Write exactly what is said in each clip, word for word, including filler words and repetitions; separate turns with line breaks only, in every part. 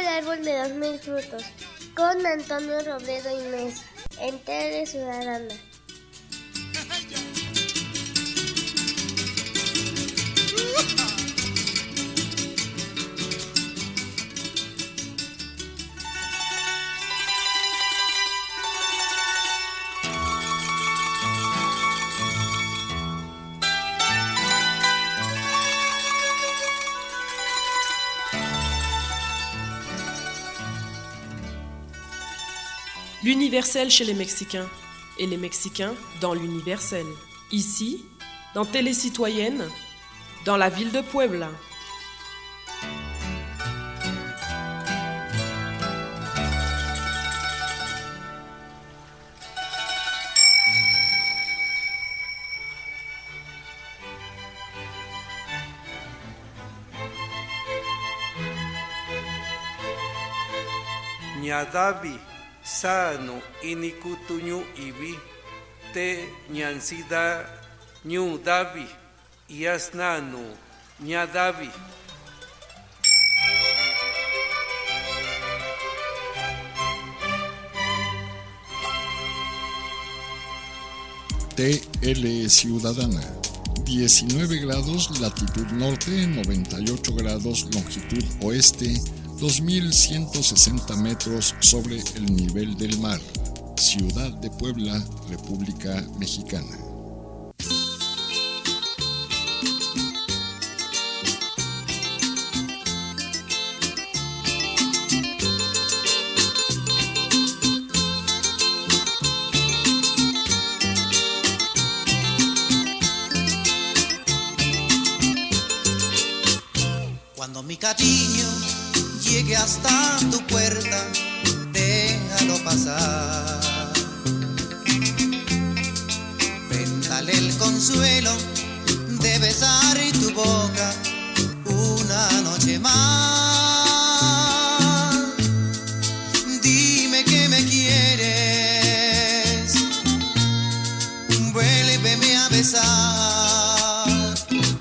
el árbol de los mil frutos, con Antonio Robledo y Mesa, en Tele Ciudadana.
L'universel chez les Mexicains, et les Mexicains dans l'universel. Ici, dans Télé Citoyenne, dans la ville de Puebla.
Ñadavi sano inikutuñu ibi te ñansida ñu davi yasnanu ñadavi.
T L Ciudadana, diecinueve grados latitud norte, noventa y ocho grados longitud oeste, dos mil ciento sesenta metros sobre el nivel del mar. Ciudad de Puebla, República Mexicana.
Cuando mi cariño llegue hasta tu puerta, déjalo pasar. Véndale el consuelo de besar tu boca una noche más. Dime que me quieres, vuélveme a besar.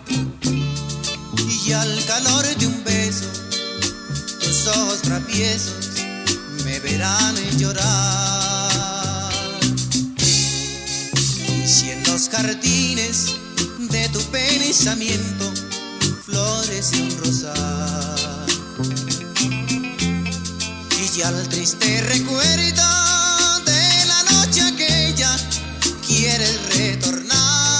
Y al calor de un beso, tus ojos traviesos me verán llorar. Y si en los jardines de tu pensamiento florece un rosal, y al triste recuerdo de la noche aquella quieres retornar.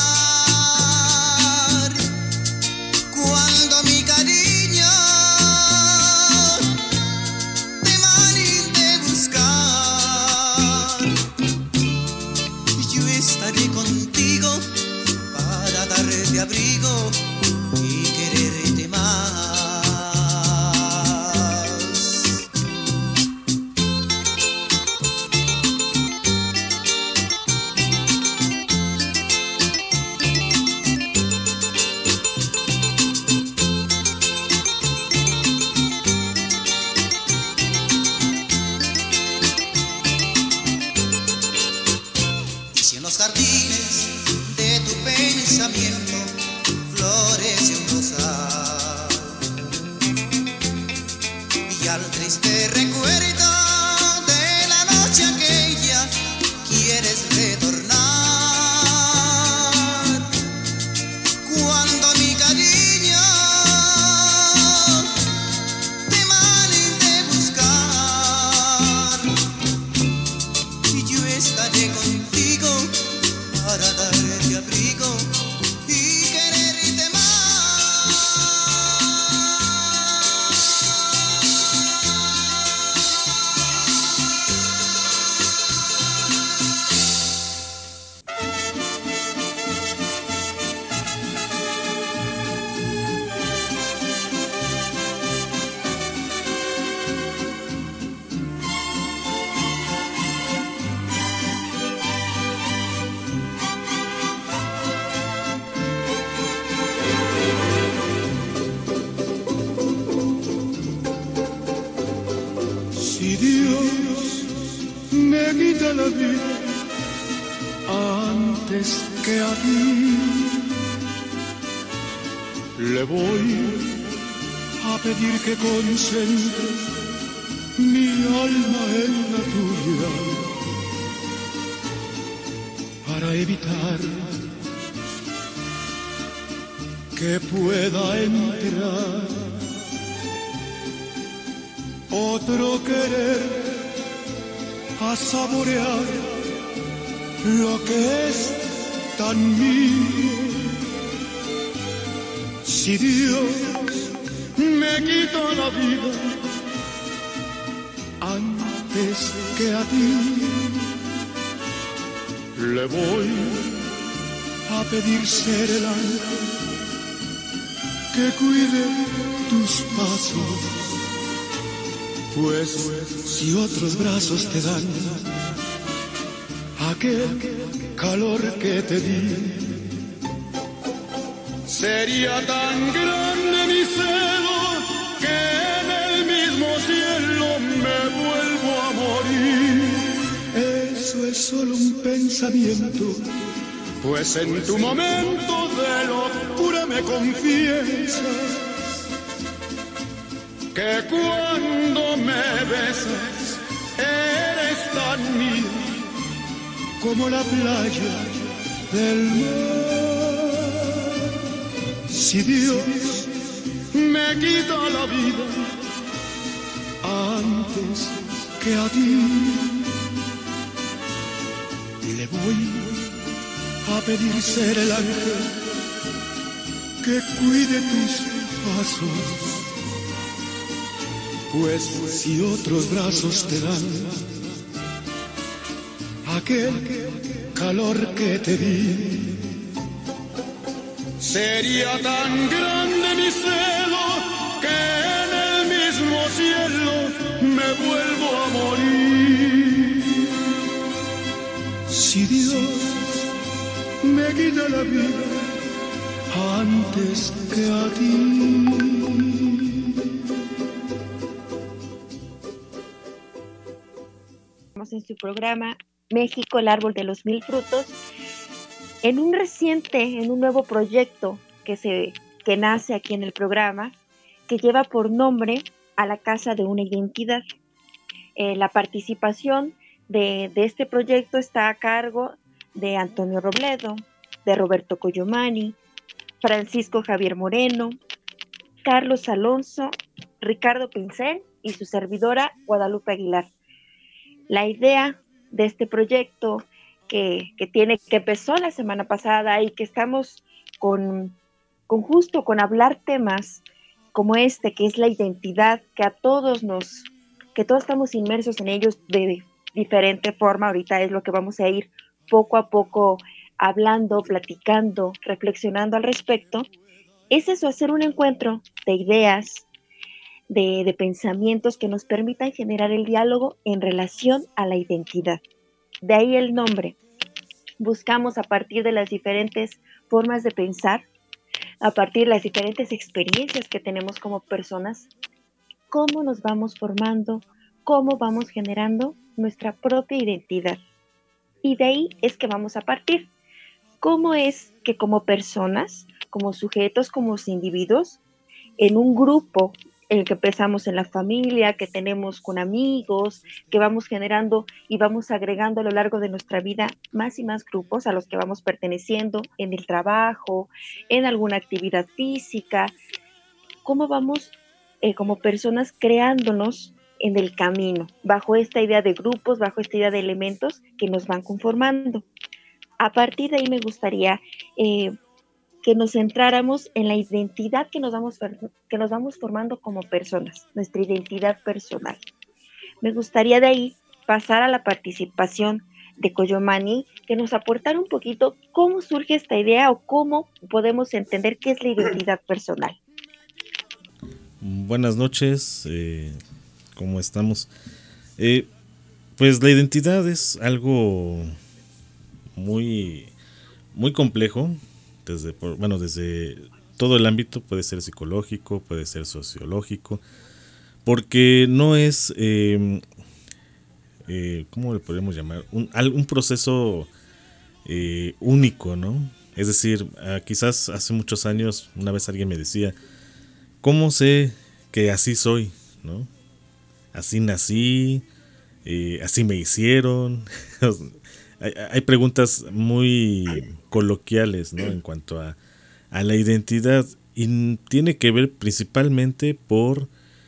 Cuando mi cariño contigo para darte abrigo y quererte más. Y si en los jardines de tu pensamiento florece un rosal, y al triste recuerdo de la noche aquella quieres retornar. Cuando mi cariño te mande buscar, y yo estaré contigo para darte abrigo y quererte más.
Si Dios me quita la vida antes que a ti, le voy a pedir que concentre mi alma en la tuya, para evitar que pueda entrar otro querer a saborear lo que es tan mío. Si Dios me quita la vida antes que a ti, le voy a pedir ser el ángel que cuide tus pasos, pues si otros brazos te dan aquel calor que te di, sería tan grande mi celo que en el mismo cielo me vuelvo a morir. Eso es solo un pensamiento, pues en tu momento de locura me confiesas que cuando me besas eres tan mía como la playa del mar. Si Dios me quita la vida antes que a ti, le voy a pedir ser el ángel que cuide tus pasos, pues si otros brazos te dan aquel calor que te di, sería tan grande mi celo que en el mismo cielo me vuelvo a morir. Si Dios me quita la vida antes que a ti.
En su programa México, el árbol de los mil frutos, en un reciente, en un nuevo proyecto que, se, que nace aquí en el programa, que lleva por nombre A la Casa de una Identidad. Eh, la participación de, de este proyecto está a cargo de Antonio Robledo, de Roberto Coyomani, Francisco Javier Moreno, Carlos Alonso, Ricardo Pincel y su servidora Guadalupe Aguilar. La idea de este proyecto que, que, tiene, que empezó la semana pasada y que estamos con, con justo con hablar temas como este, que es la identidad, que a todos nos, que todos estamos inmersos en ellos de diferente forma. Ahorita es lo que vamos a ir poco a poco hablando, platicando, reflexionando al respecto. Es eso, hacer un encuentro de ideas, De, de pensamientos que nos permitan generar el diálogo en relación a la identidad. De ahí el nombre. Buscamos a partir de las diferentes formas de pensar, a partir de las diferentes experiencias que tenemos como personas, cómo nos vamos formando, cómo vamos generando nuestra propia identidad. Y de ahí es que vamos a partir. ¿Cómo es que como personas, como sujetos, como individuos, en un grupo el que empezamos en la familia, que tenemos con amigos, que vamos generando y vamos agregando a lo largo de nuestra vida más y más grupos a los que vamos perteneciendo en el trabajo, en alguna actividad física? ¿Cómo vamos eh, como personas creándonos en el camino, bajo esta idea de grupos, bajo esta idea de elementos que nos van conformando? A partir de ahí me gustaría eh, que nos centráramos en la identidad que nos, vamos, que nos vamos formando como personas, nuestra identidad personal. Me gustaría de ahí pasar a la participación de Coyomani, que nos aportara un poquito cómo surge esta idea o cómo podemos entender qué es la identidad personal.
Buenas noches, eh, ¿cómo estamos? Eh, pues la identidad es algo muy, muy complejo. Desde, bueno, desde todo el ámbito, puede ser psicológico, puede ser sociológico, porque no es, eh, eh, ¿cómo le podemos llamar? Un, un proceso eh, único, ¿no? Es decir, uh, quizás hace muchos años una vez alguien me decía, ¿cómo sé que así soy? ¿No? así nací, eh, así me hicieron. hay, hay preguntas muy coloquiales, ¿no? En cuanto a, a la identidad, y tiene que ver principalmente por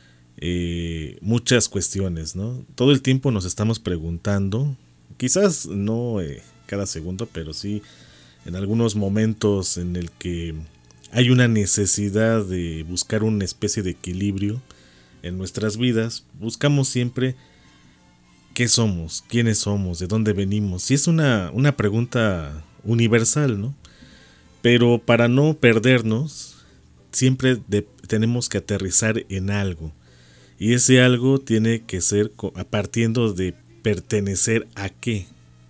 eh, muchas cuestiones, ¿no? Todo el tiempo nos estamos preguntando, quizás no eh, cada segundo, pero sí en algunos momentos en el que hay una necesidad de buscar una especie de equilibrio en nuestras vidas. Buscamos siempre qué somos, quiénes somos, de dónde venimos. Y es una, una pregunta universal, ¿no? Pero para no perdernos, siempre de, tenemos que aterrizar en algo. Y ese algo tiene que ser partiendo de pertenecer a qué.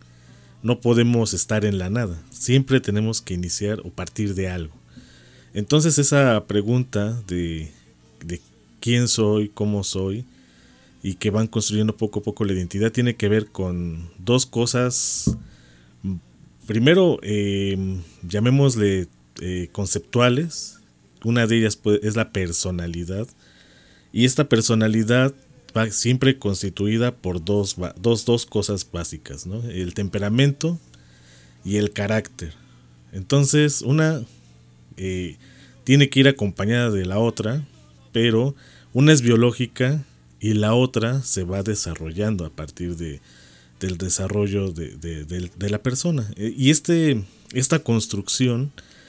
No podemos estar en la nada. Siempre tenemos que iniciar o partir de algo. Entonces esa pregunta de, de quién soy, cómo soy, y que van construyendo poco a poco la identidad, tiene que ver con dos cosas. Primero, eh, llamémosle eh, conceptuales. Una de ellas pues, es la personalidad. Y esta personalidad va siempre constituida por dos, dos, dos cosas básicas, ¿no? El temperamento y el carácter. Entonces, una eh, tiene que ir acompañada de la otra, pero una es biológica y la otra se va desarrollando a partir de, del desarrollo de, de, de, de la persona. Y este, esta construcción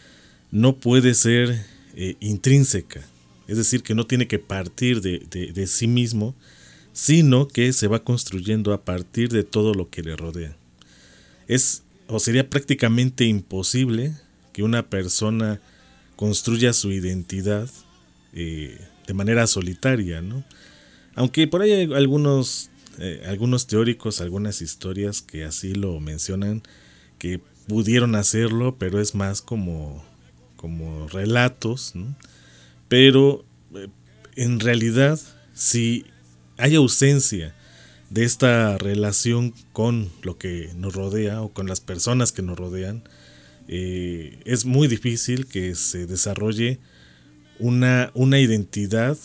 no puede ser eh, intrínseca. Es decir, que no tiene que partir de, de, de sí mismo, sino que se va construyendo a partir de todo lo que le rodea. Es, o sería prácticamente imposible que una persona construya su identidad eh, de manera solitaria, ¿no? Aunque por ahí hay algunos, eh, algunos teóricos, algunas historias que así lo mencionan, que pudieron hacerlo, pero es más como, como relatos, ¿no? Pero eh, en realidad, si hay ausencia de esta relación con lo que nos rodea o con las personas que nos rodean, eh, es muy difícil que se desarrolle una, una identidad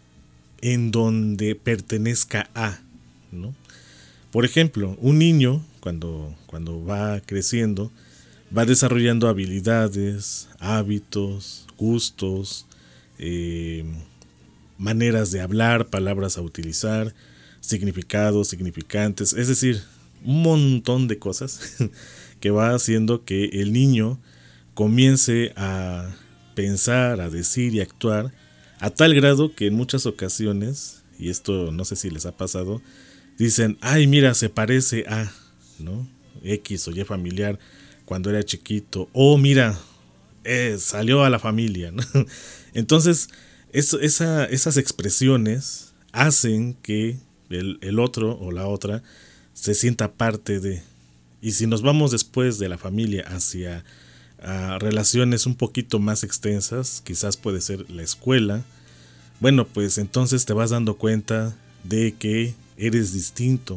en donde pertenezca a, ¿no? Por ejemplo, un niño cuando, cuando va creciendo va desarrollando habilidades, hábitos, gustos, Eh, maneras de hablar, palabras a utilizar, significados, significantes, es decir, un montón de cosas que va haciendo que el niño comience a pensar, a decir y actuar a tal grado que en muchas ocasiones, y esto no sé si les ha pasado, dicen, ay mira, se parece a, ¿no? X o Y familiar cuando era chiquito, o mira, eh, salió a la familia, ¿no? Entonces, eso, esa, esas expresiones hacen que el, el otro o la otra se sienta parte de. Y si nos vamos después de la familia hacia a relaciones un poquito más extensas, quizás puede ser la escuela, bueno, pues entonces te vas dando cuenta de que eres distinto.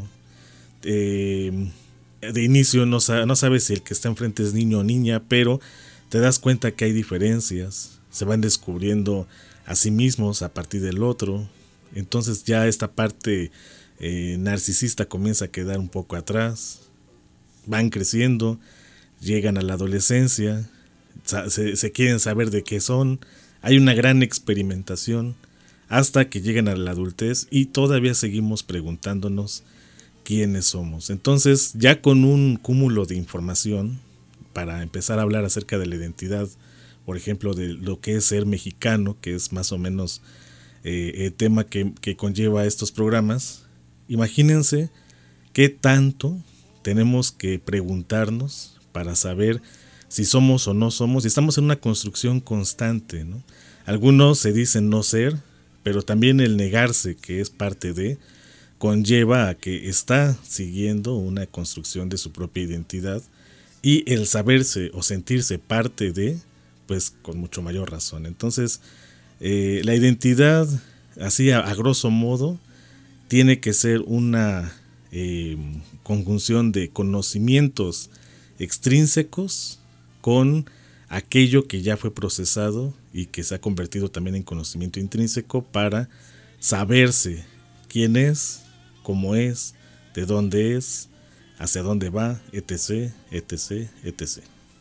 Eh, de inicio no, no sabes si el que está enfrente es niño o niña, pero te das cuenta que hay diferencias. Se van descubriendo a sí mismos a partir del otro. Entonces ya esta parte eh, narcisista comienza a quedar un poco atrás. Van creciendo, llegan a la adolescencia, se, se quieren saber de qué son. Hay una gran experimentación hasta que llegan a la adultez y todavía seguimos preguntándonos quiénes somos. Entonces, ya con un cúmulo de información para empezar a hablar acerca de la identidad, por ejemplo, de lo que es ser mexicano, que es más o menos eh, el tema que, que conlleva estos programas, imagínense qué tanto tenemos que preguntarnos para saber si somos o no somos, y estamos en una construcción constante, ¿no? Algunos se dicen no ser, pero también el negarse, que es parte de, conlleva a que está siguiendo una construcción de su propia identidad, y el saberse o sentirse parte de, pues con mucho mayor razón. Entonces, eh, la identidad, así a, a grosso modo, tiene que ser una eh, conjunción de conocimientos extrínsecos con aquello que ya fue procesado y que se ha convertido también en conocimiento intrínseco para saberse quién es, cómo es, de dónde es, hacia dónde va, etc, etc, etc.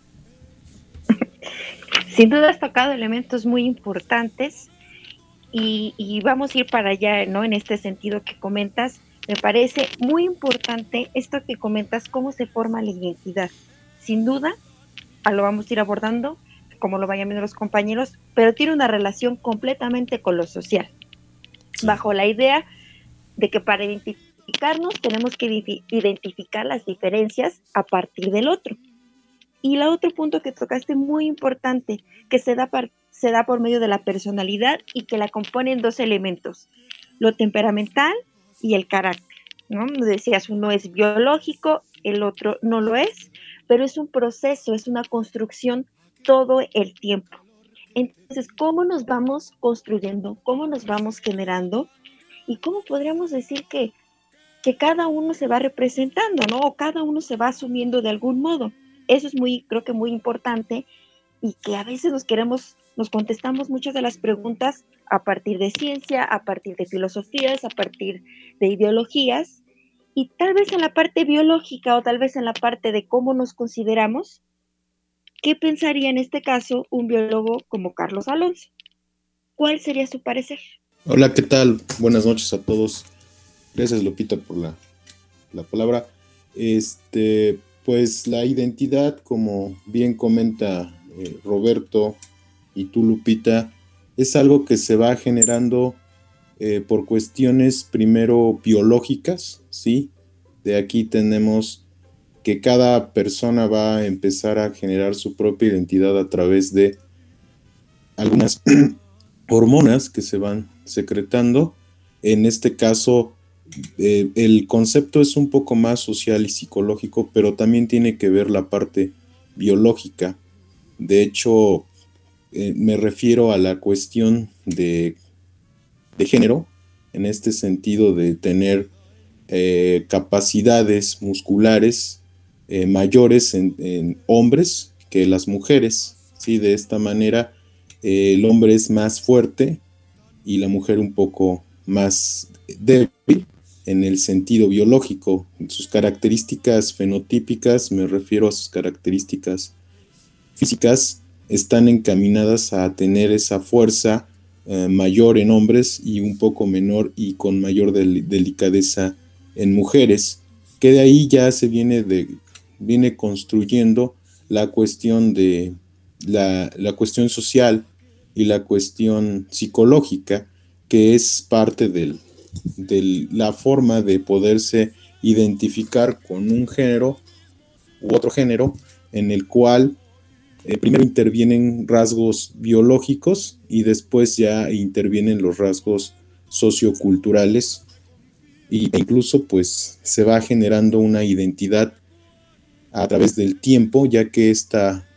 Sin duda has tocado elementos muy importantes y, y vamos a ir para allá, ¿no? En este sentido que comentas, me parece muy importante esto que comentas, cómo se forma la identidad. Sin duda, a lo vamos a ir abordando, como lo vayan viendo los compañeros, pero tiene una relación completamente con lo social, sí. Bajo la idea de que para identificarnos tenemos que identificar las diferencias a partir del otro. Y el otro punto que tocaste muy importante, que se da, par, se da por medio de la personalidad y que la componen dos elementos, lo temperamental y el carácter, ¿no? Decías, uno es biológico, el otro no lo es, pero es un proceso, es una construcción todo el tiempo. Entonces, ¿cómo nos vamos construyendo? ¿Cómo nos vamos generando? ¿Y cómo podríamos decir que, que cada uno se va representando, ¿no? O cada uno se va asumiendo de algún modo. Eso es muy, creo que muy importante y que a veces nos queremos, nos contestamos muchas de las preguntas a partir de ciencia, a partir de filosofías, a partir de ideologías y tal vez en la parte biológica o tal vez en la parte de cómo nos consideramos, ¿qué pensaría en este caso un biólogo como Carlos Alonso? ¿Cuál sería su parecer?
Hola, ¿qué tal? Buenas noches a todos. Gracias, Lupita, por la, la palabra. Este... Pues la identidad, como bien comenta eh, Roberto y tú, Lupita, es algo que se va generando eh, por cuestiones primero biológicas, ¿sí? De aquí tenemos que cada persona va a empezar a generar su propia identidad a través de algunas hormonas que se van secretando. En este caso, Eh, el concepto es un poco más social y psicológico, pero también tiene que ver la parte biológica. De hecho, eh, me refiero a la cuestión de, de género, en este sentido de tener eh, capacidades musculares eh, mayores en, en hombres que las mujeres, ¿sí? De esta manera, eh, el hombre es más fuerte y la mujer un poco más débil en el sentido biológico. Sus características fenotípicas, me refiero a sus características físicas, están encaminadas a tener esa fuerza eh, mayor en hombres y un poco menor y con mayor del, delicadeza en mujeres, que de ahí ya se viene, de, viene construyendo la cuestión de la, la cuestión social y la cuestión psicológica, que es parte del de la forma de poderse identificar con un género u otro género, en el cual eh, primero intervienen rasgos biológicos y después ya intervienen los rasgos socioculturales y, e incluso pues se va generando una identidad a través del tiempo, ya que esta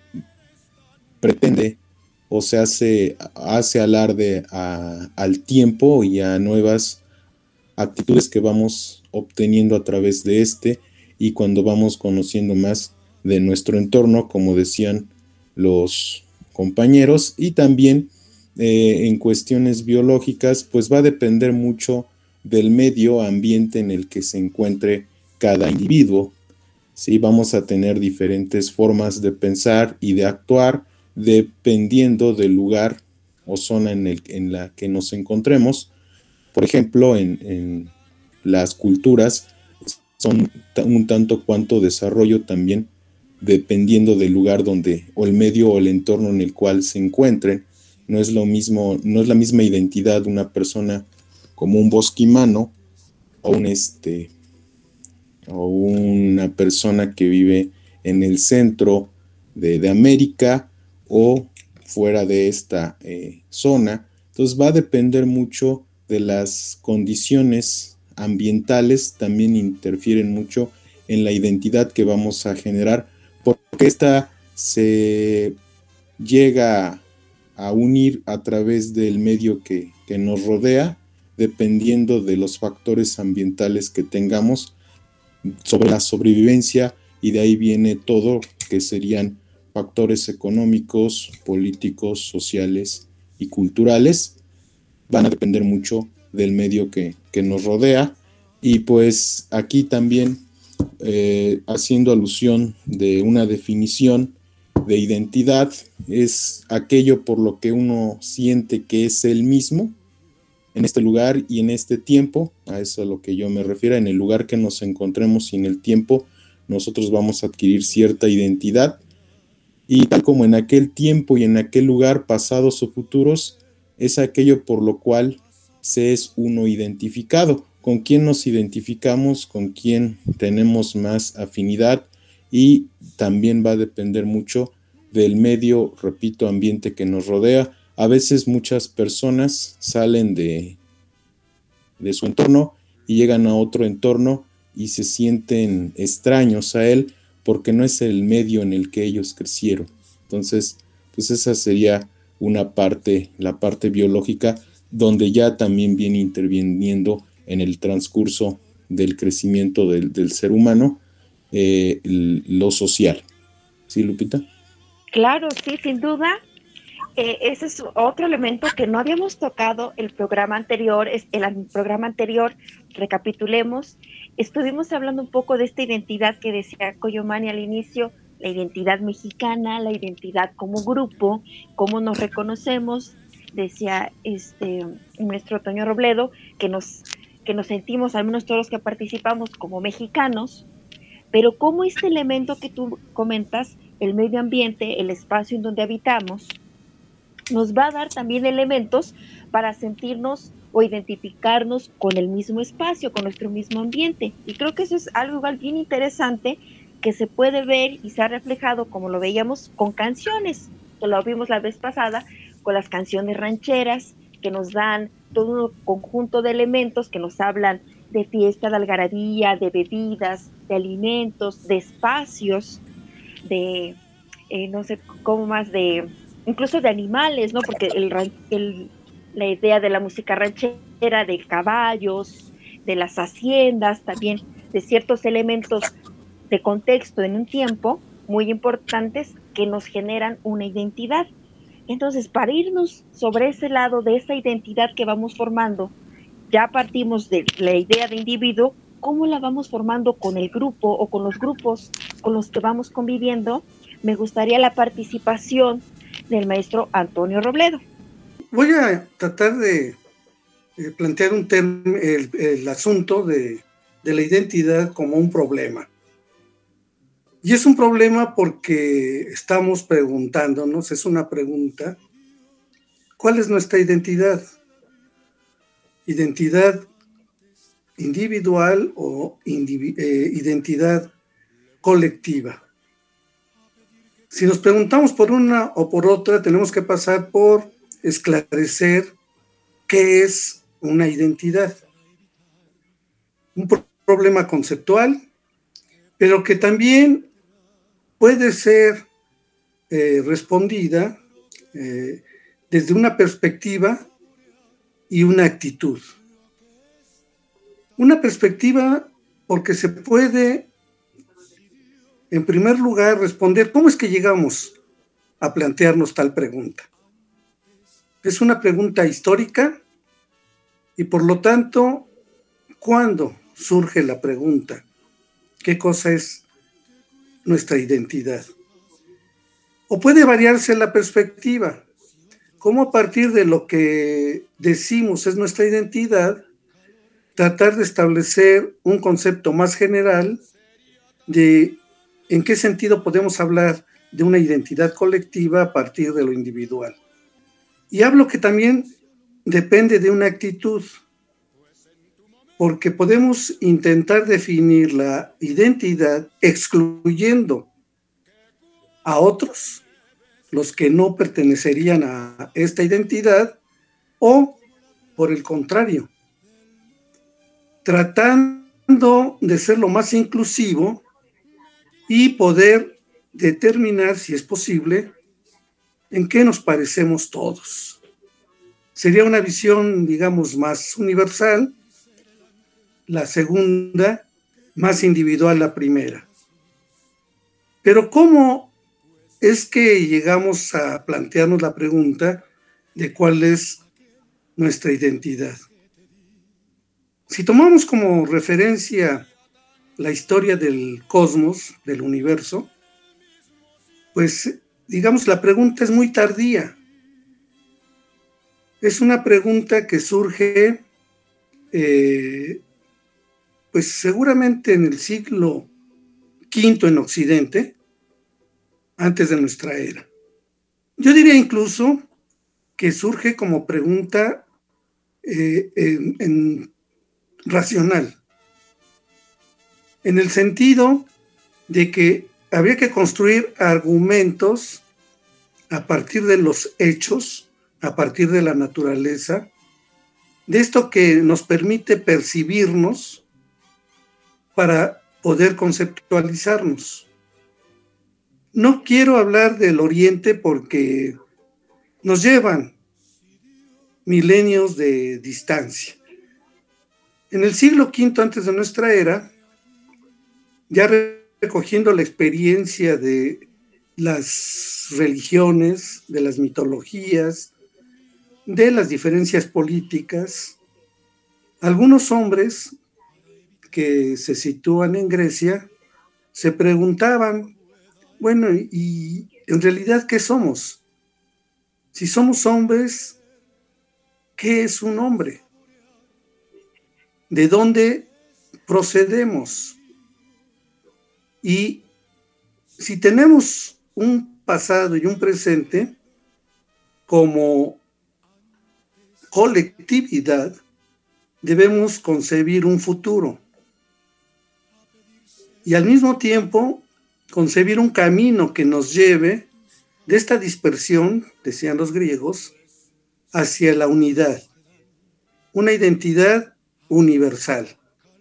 pretende o se hace, hace alarde a, al tiempo y a nuevas actitudes que vamos obteniendo a través de este y cuando vamos conociendo más de nuestro entorno, como decían los compañeros, y también eh, en cuestiones biológicas, pues va a depender mucho del medio ambiente en el que se encuentre cada individuo. ¿Sí? Vamos a tener diferentes formas de pensar y de actuar dependiendo del lugar o zona en, el, en la que nos encontremos. Por ejemplo, en, en las culturas son un tanto cuanto desarrollo también dependiendo del lugar donde, o el medio o el entorno en el cual se encuentren. No es lo mismo, no es la misma identidad de una persona como un bosquimano o un este o una persona que vive en el centro de, de América o fuera de esta eh, zona. Entonces va a depender mucho de las condiciones ambientales, también interfieren mucho en la identidad que vamos a generar, porque esta se llega a unir a través del medio que, que nos rodea, dependiendo de los factores ambientales que tengamos sobre la sobrevivencia, y de ahí viene todo, que serían factores económicos, políticos, sociales y culturales. Van a depender mucho del medio que, que nos rodea. Y pues aquí también eh, haciendo alusión de una definición de identidad, es aquello por lo que uno siente que es él mismo en este lugar y en este tiempo. A eso es a lo que yo me refiero. En el lugar que nos encontremos y en el tiempo, nosotros vamos a adquirir cierta identidad, y tal como en aquel tiempo y en aquel lugar, pasados o futuros, es aquello por lo cual se es uno identificado. Con quién nos identificamos, con quién tenemos más afinidad, y también va a depender mucho del medio, repito, ambiente que nos rodea. A veces muchas personas salen de, de su entorno y llegan a otro entorno y se sienten extraños a él porque no es el medio en el que ellos crecieron. Entonces, pues esa sería una parte, la parte biológica, donde ya también viene interviniendo en el transcurso del crecimiento del, del ser humano, eh, lo social. ¿Sí, Lupita?
Claro, sí, sin duda. Eh, ese es otro elemento que no habíamos tocado el programa anterior. Es el, el programa anterior, recapitulemos, estuvimos hablando un poco de esta identidad que decía Coyomani al inicio, la identidad mexicana, la identidad como grupo, cómo nos reconocemos. Decía este nuestro Toño Robledo que nos, que nos sentimos, al menos todos los que participamos, como mexicanos, pero cómo este elemento que tú comentas, el medio ambiente, el espacio en donde habitamos, nos va a dar también elementos para sentirnos o identificarnos con el mismo espacio, con nuestro mismo ambiente. Y creo que eso es algo igual bien interesante que se puede ver y se ha reflejado, como lo veíamos, con canciones, que lo vimos la vez pasada, con las canciones rancheras, que nos dan todo un conjunto de elementos que nos hablan de fiesta, de algarabía, de bebidas, de alimentos, de espacios, de, eh, no sé cómo más, de incluso de animales, ¿no? Porque el, el, la idea de la música ranchera, de caballos, de las haciendas, también de ciertos elementos de contexto en un tiempo muy importantes que nos generan una identidad. Entonces, para irnos sobre ese lado de esa identidad que vamos formando, ya partimos de la idea de individuo, ¿cómo la vamos formando con el grupo o con los grupos con los que vamos conviviendo? Me gustaría la participación del maestro Antonio Robledo.
Voy a tratar de, de plantear un term, el, el asunto de, de la identidad como un problema. Y es un problema porque estamos preguntándonos, es una pregunta, ¿cuál es nuestra identidad? ¿Identidad individual o indivi- eh, identidad colectiva? Si nos preguntamos por una o por otra, tenemos que pasar por esclarecer qué es una identidad. Un pro- problema conceptual, pero que también puede ser eh, respondida eh, desde una perspectiva y una actitud. Una perspectiva porque se puede, en primer lugar, responder cómo es que llegamos a plantearnos tal pregunta. Es una pregunta histórica y por lo tanto, ¿cuándo surge la pregunta? ¿Qué cosa es nuestra identidad? O puede variarse la perspectiva. ¿Cómo a partir de lo que decimos es nuestra identidad, tratar de establecer un concepto más general de en qué sentido podemos hablar de una identidad colectiva a partir de lo individual? Y hablo que también depende de una actitud, porque podemos intentar definir la identidad excluyendo a otros, los que no pertenecerían a esta identidad, o por el contrario, tratando de ser lo más inclusivo y poder determinar, si es posible, en qué nos parecemos todos. Sería una visión, digamos, más universal, la segunda, más individual la primera. Pero ¿cómo es que llegamos a plantearnos la pregunta de cuál es nuestra identidad? Si tomamos como referencia la historia del cosmos, del universo, pues digamos la pregunta es muy tardía. Es una pregunta que surge eh, pues seguramente en el siglo quinto en Occidente, antes de nuestra era. Yo diría incluso que surge como pregunta eh, en, en racional, en el sentido de que habría que construir argumentos a partir de los hechos, a partir de la naturaleza, de esto que nos permite percibirnos para poder conceptualizarnos. No quiero hablar del Oriente porque nos llevan milenios de distancia. En el siglo quinto antes de nuestra era, ya recogiendo la experiencia de las religiones, de las mitologías, de las diferencias políticas, algunos hombres que se sitúan en Grecia se preguntaban, bueno, ¿y en realidad qué somos? Si somos hombres, ¿qué es un hombre? ¿De dónde procedemos? Y si tenemos un pasado y un presente como colectividad, debemos concebir un futuro y al mismo tiempo concebir un camino que nos lleve de esta dispersión, decían los griegos, hacia la unidad, una identidad universal.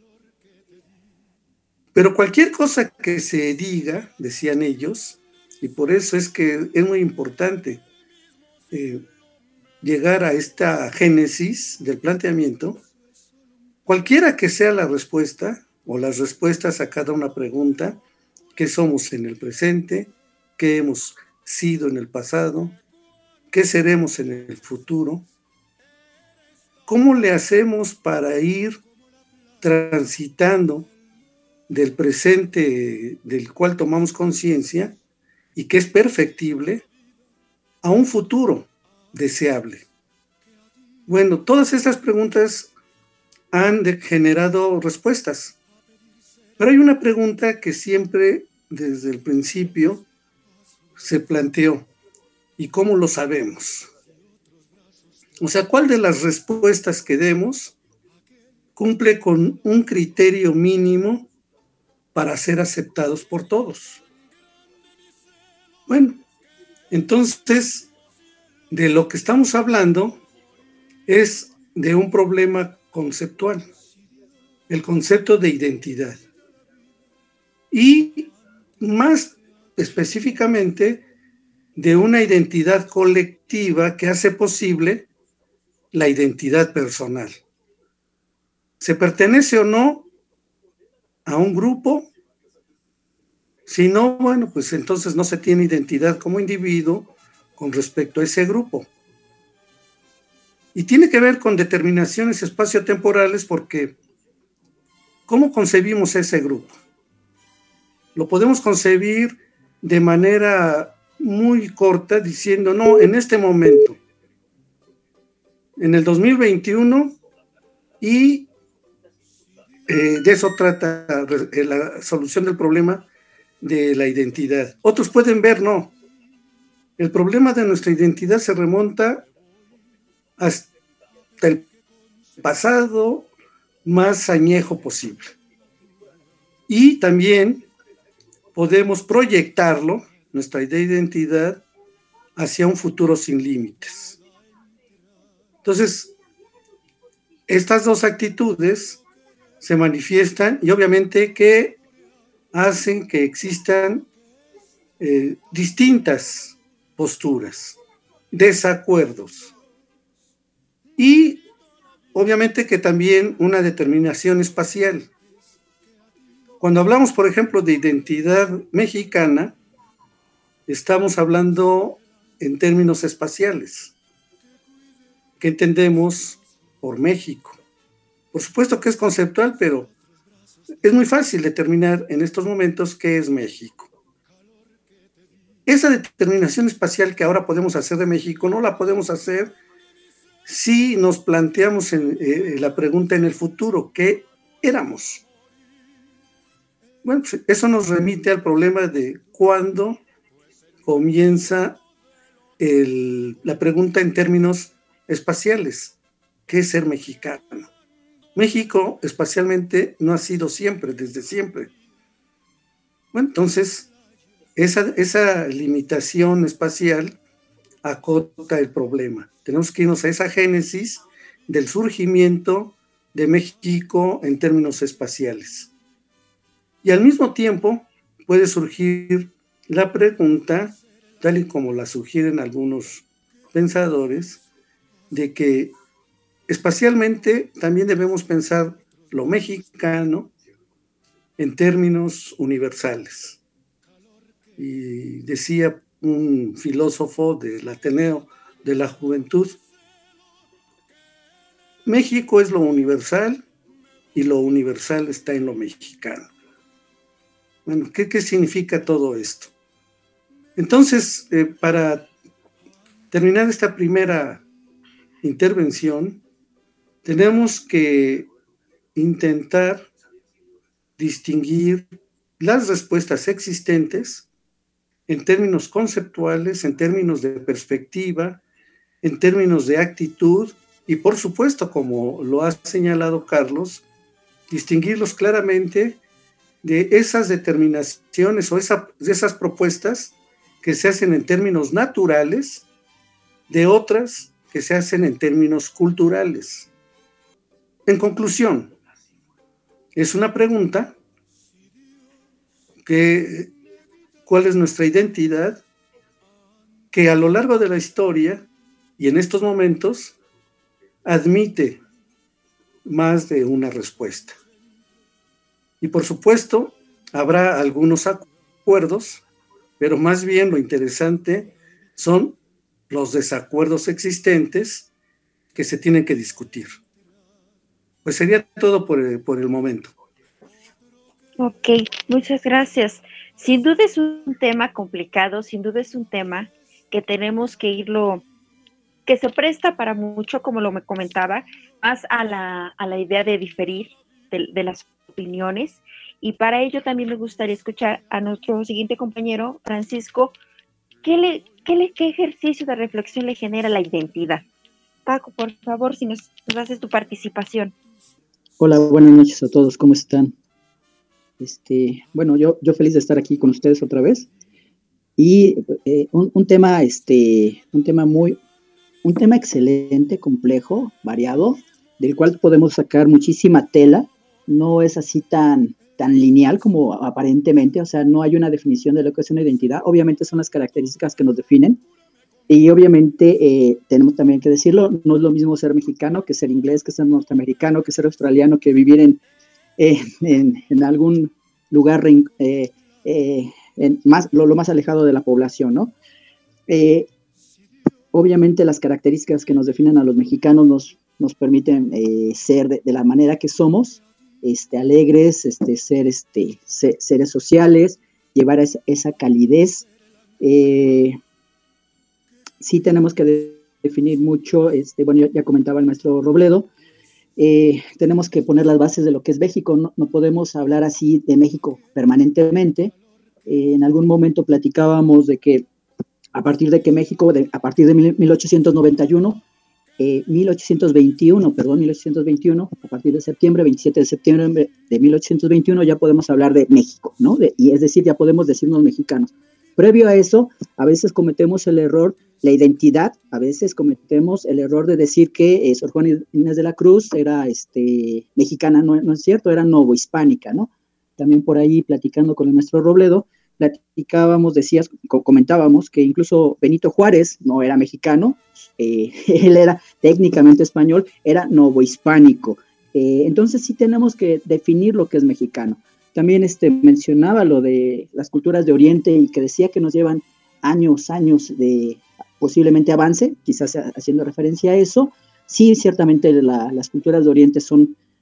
Pero cualquier cosa que se diga, decían ellos, y por eso es que es muy importante eh, llegar a esta génesis del planteamiento, cualquiera que sea la respuesta o las respuestas a cada una pregunta, ¿qué somos en el presente? ¿Qué hemos sido en el pasado? ¿Qué seremos en el futuro? ¿Cómo le hacemos para ir transitando del presente del cual tomamos conciencia y que es perfectible a un futuro deseable? Bueno, todas estas preguntas han de- generado respuestas, pero hay una pregunta que siempre desde el principio se planteó: ¿y cómo lo sabemos? O sea, ¿cuál de las respuestas que demos cumple con un criterio mínimo para ser aceptados por todos? Bueno, entonces, de lo que estamos hablando es de un problema conceptual, el concepto de identidad. Y más específicamente, de una identidad colectiva que hace posible la identidad personal. ¿Se pertenece o no a un grupo? Si no, bueno, pues entonces no se tiene identidad como individuo con respecto a ese grupo. Y tiene que ver con determinaciones espaciotemporales porque ¿cómo concebimos ese grupo? Lo podemos concebir de manera muy corta diciendo, no, en este momento, en el dos mil veintiuno, y eh, de eso trata eh, la solución del problema de la identidad. Otros pueden ver, no, el problema de nuestra identidad se remonta hasta el pasado más añejo posible. Y también podemos proyectarlo, nuestra idea de identidad, hacia un futuro sin límites. Entonces, estas dos actitudes se manifiestan y obviamente que hacen que existan eh, distintas posturas, desacuerdos y obviamente que también una determinación espacial. Cuando hablamos, por ejemplo, de identidad mexicana, estamos hablando en términos espaciales. ¿Qué entendemos por México? Por supuesto que es conceptual, pero es muy fácil determinar en estos momentos qué es México. Esa determinación espacial que ahora podemos hacer de México no la podemos hacer si nos planteamos en, eh, la pregunta en el futuro, ¿qué éramos? Bueno, pues eso nos remite al problema de cuándo comienza el, la pregunta en términos espaciales. ¿Qué es ser mexicano? México espacialmente no ha sido siempre, desde siempre. Bueno, entonces, esa, esa limitación espacial acota el problema. Tenemos que irnos a esa génesis del surgimiento de México en términos espaciales. Y al mismo tiempo puede surgir la pregunta, tal y como la sugieren algunos pensadores, de que espacialmente también debemos pensar lo mexicano en términos universales. Y decía un filósofo del Ateneo de la Juventud, México es lo universal y lo universal está en lo mexicano. Bueno, ¿qué, qué significa todo esto? Entonces, eh, para terminar esta primera intervención, tenemos que intentar distinguir las respuestas existentes en términos conceptuales, en términos de perspectiva, en términos de actitud y, por supuesto, como lo ha señalado Carlos, distinguirlos claramente de esas determinaciones o esa, de esas propuestas que se hacen en términos naturales, de otras que se hacen en términos culturales. En conclusión, es una pregunta que, ¿cuál es nuestra identidad? Que a lo largo de la historia y en estos momentos admite más de una respuesta. Y por supuesto, habrá algunos acuerdos, pero más bien lo interesante son los desacuerdos existentes que se tienen que discutir. Pues sería todo por el, por el momento.
Ok, muchas gracias. Sin duda es un tema complicado, sin duda es un tema que tenemos que irlo, que se presta para mucho, como lo me comentaba, más a la, a la idea de diferir de, de las opiniones, y para ello también me gustaría escuchar a nuestro siguiente compañero, Francisco, ¿qué, le, qué, le, qué ejercicio de reflexión le genera la identidad? Paco, por favor, si nos, nos haces tu participación.
Hola, buenas noches a todos, ¿cómo están? Este, bueno, yo, yo feliz de estar aquí con ustedes otra vez, y eh, un, un tema, este, un tema muy, un tema excelente, complejo, variado, del cual podemos sacar muchísima tela. No es así tan, tan lineal como aparentemente, o sea, no hay una definición de lo que es una identidad. Obviamente son las características que nos definen, y obviamente eh, tenemos también que decirlo, no es lo mismo ser mexicano que ser inglés, que ser norteamericano, que ser australiano, que vivir en, eh, en, en algún lugar eh, eh, en más, lo, lo más alejado de la población, ¿no? Eh, obviamente las características que nos definen a los mexicanos nos, nos permiten eh, ser de, de la manera que somos, este, alegres, este, ser este, ser, seres sociales, llevar esa, esa calidez. Eh, sí tenemos que de, definir mucho, este, bueno, ya, ya comentaba el maestro Robledo, eh, tenemos que poner las bases de lo que es México, no, no podemos hablar así de México permanentemente. Eh, en algún momento platicábamos de que a partir de que México, de, a partir de mil ochocientos noventa y uno, eh, mil ochocientos veintiuno, perdón, mil ochocientos veintiuno, a partir de septiembre, veintisiete de septiembre de mil ochocientos veintiuno, ya podemos hablar de México, ¿no? De, y es decir, ya podemos decirnos mexicanos. Previo a eso, a veces cometemos el error, la identidad, a veces cometemos el error de decir que eh, Sor Juana Inés de la Cruz era este, mexicana, no, no es cierto, era novohispánica, ¿no? También por ahí, platicando con el maestro Robledo, platicábamos, decías, comentábamos que incluso Benito Juárez no era mexicano, eh, él era técnicamente español, era novohispánico. Eh, entonces sí tenemos que definir lo que es mexicano. También este, mencionaba lo de las culturas de Oriente y que decía que nos llevan años, años de posiblemente avance, quizás haciendo referencia a eso. Sí, ciertamente la, las culturas de Oriente son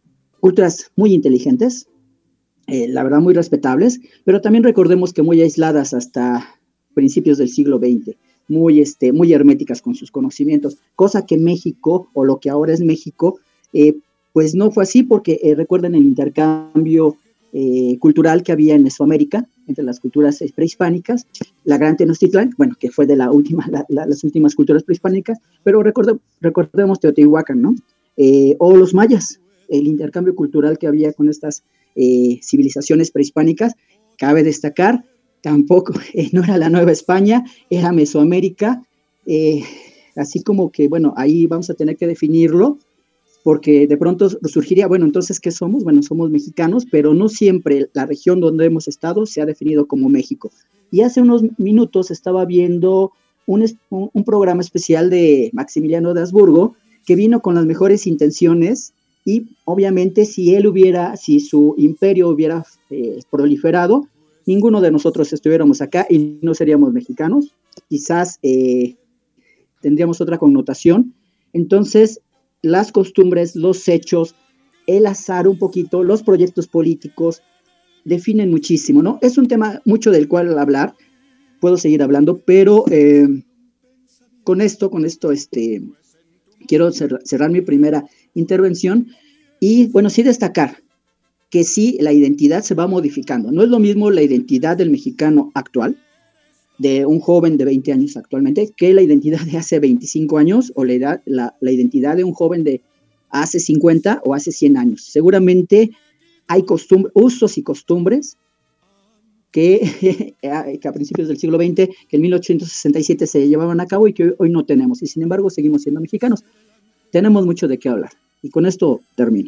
culturas muy inteligentes, eh, la verdad muy respetables, pero también recordemos que muy aisladas hasta principios del siglo veinte, muy, este, muy herméticas con sus conocimientos, cosa que México, o lo que ahora es México, eh, pues no fue así, porque eh, recuerden el intercambio eh, cultural que había en Mesoamérica, entre las culturas eh, prehispánicas, la Gran Tenochtitlán, bueno, que fue de la última, la, la, las últimas culturas prehispánicas, pero recorde, recordemos Teotihuacán, ¿no? Eh, o los mayas, el intercambio cultural que había con estas eh, civilizaciones prehispánicas, cabe destacar, tampoco, eh, no era la Nueva España, era Mesoamérica, eh, así como que, bueno, ahí vamos a tener que definirlo, porque de pronto surgiría, bueno, entonces, ¿qué somos? Bueno, somos mexicanos, pero no siempre la región donde hemos estado se ha definido como México. Y hace unos minutos estaba viendo un, un programa especial de Maximiliano de Habsburgo, que vino con las mejores intenciones, y obviamente si él hubiera, si su imperio hubiera eh, proliferado, ninguno de nosotros estuviéramos acá y no seríamos mexicanos, quizás eh, tendríamos otra connotación. Entonces, las costumbres, los hechos, el azar un poquito, los proyectos políticos, definen muchísimo, ¿no? Es un tema mucho del cual hablar, puedo seguir hablando, pero eh, con esto, con esto, este, quiero cer- cerrar mi primera intervención y, bueno, sí destacar que sí, la identidad se va modificando. No es lo mismo la identidad del mexicano actual, de un joven de veinte años actualmente, que la identidad de hace veinticinco años o la, edad, la, la identidad de un joven de hace cincuenta o hace cien años. Seguramente hay costumbre, usos y costumbres que, que a principios del siglo veinte, que en mil ochocientos sesenta y siete se llevaban a cabo y que hoy, hoy no tenemos, y sin embargo seguimos siendo mexicanos. Tenemos mucho de qué hablar, y con esto termino.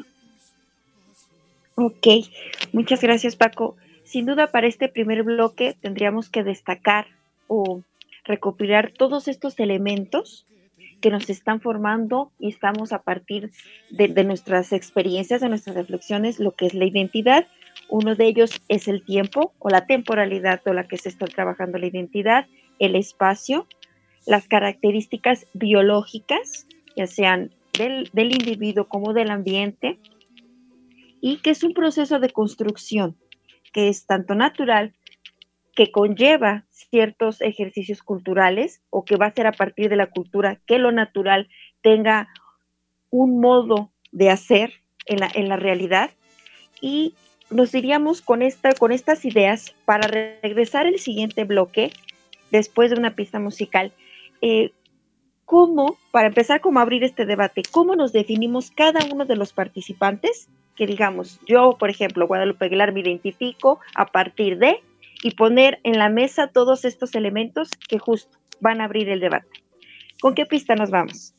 Ok, muchas gracias, Paco. Sin duda, para este primer bloque tendríamos que destacar o recopilar todos estos elementos que nos están formando y estamos a partir de, de nuestras experiencias, de nuestras reflexiones, lo que es la identidad. Uno de ellos es el tiempo o la temporalidad o la que se está trabajando la identidad, el espacio, las características biológicas, ya sean del, del individuo como del ambiente, y que es un proceso de construcción que es tanto natural, que conlleva ciertos ejercicios culturales o que va a ser a partir de la cultura que lo natural tenga un modo de hacer en la, en la realidad. Y nos iríamos con, esta, con estas ideas para regresar al siguiente bloque después de una pista musical. Eh, ¿Cómo, para empezar como a abrir este debate, cómo nos definimos cada uno de los participantes? Que digamos, yo, por ejemplo, Guadalupe Aguilar, me identifico a partir de, y poner en la mesa todos estos elementos que justo van a abrir el debate. ¿Con qué pista nos vamos?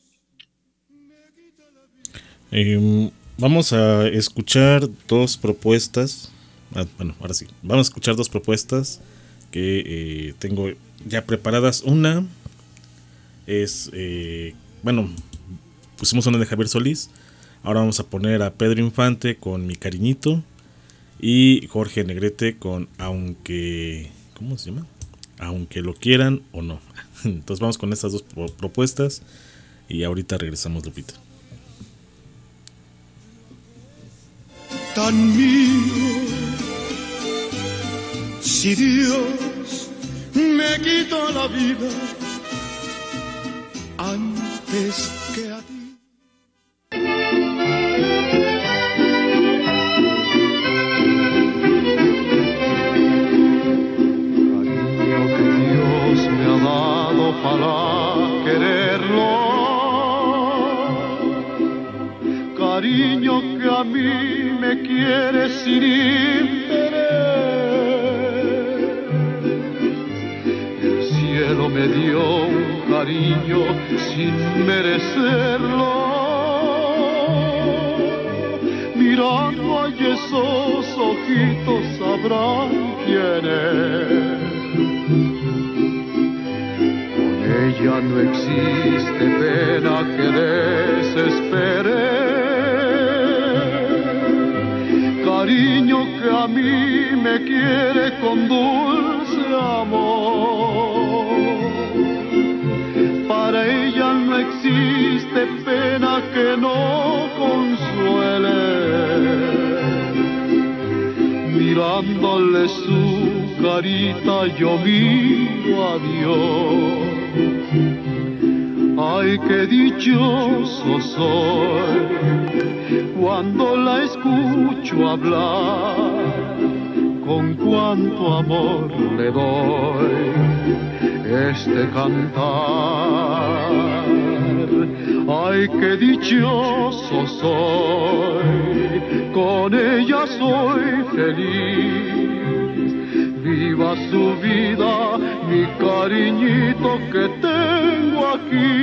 Eh, vamos a escuchar dos propuestas. Ah, bueno, ahora sí. Vamos a escuchar dos propuestas que eh, tengo ya preparadas. Una es, eh, bueno, pusimos una de Javier Solís. Ahora vamos a poner a Pedro Infante con Mi Cariñito y Jorge Negrete con Aunque, ¿cómo se llama? Aunque lo quieran o no. Entonces vamos con estas dos propuestas y ahorita regresamos, Lupita.
Tan mío, si Dios me quita la vida antes que a ti.
Para quererlo, cariño que a mí me quiere sin interés. El cielo me dio un cariño sin merecerlo, mirando a esos ojitos sabrán quién es. Ya no existe pena que desespere, cariño que a mí me quiere con dulce amor. Para ella no existe pena que no consuele, carita yo miro a Dios. Ay, qué dichoso soy cuando la escucho hablar, con cuánto amor le doy este cantar. Ay, qué dichoso soy, con ella soy feliz. Viva su vida, mi cariñito que tengo aquí.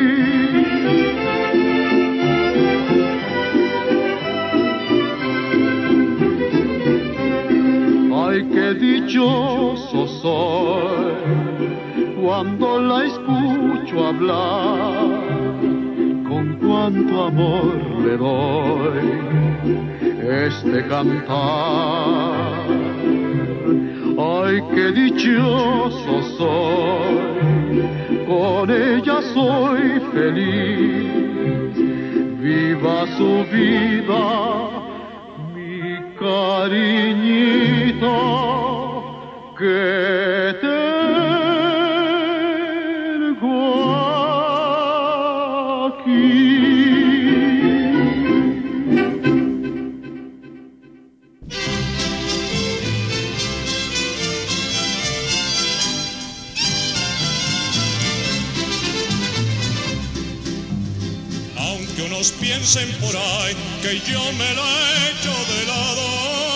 Ay, qué dichoso soy cuando la escucho hablar, con cuánto amor le doy este cantar. Ay, qué dichoso soy, con ella soy feliz. Viva su vida, mi cariñito que tengo aquí.
Piensen por ahí que yo me la echo de lado.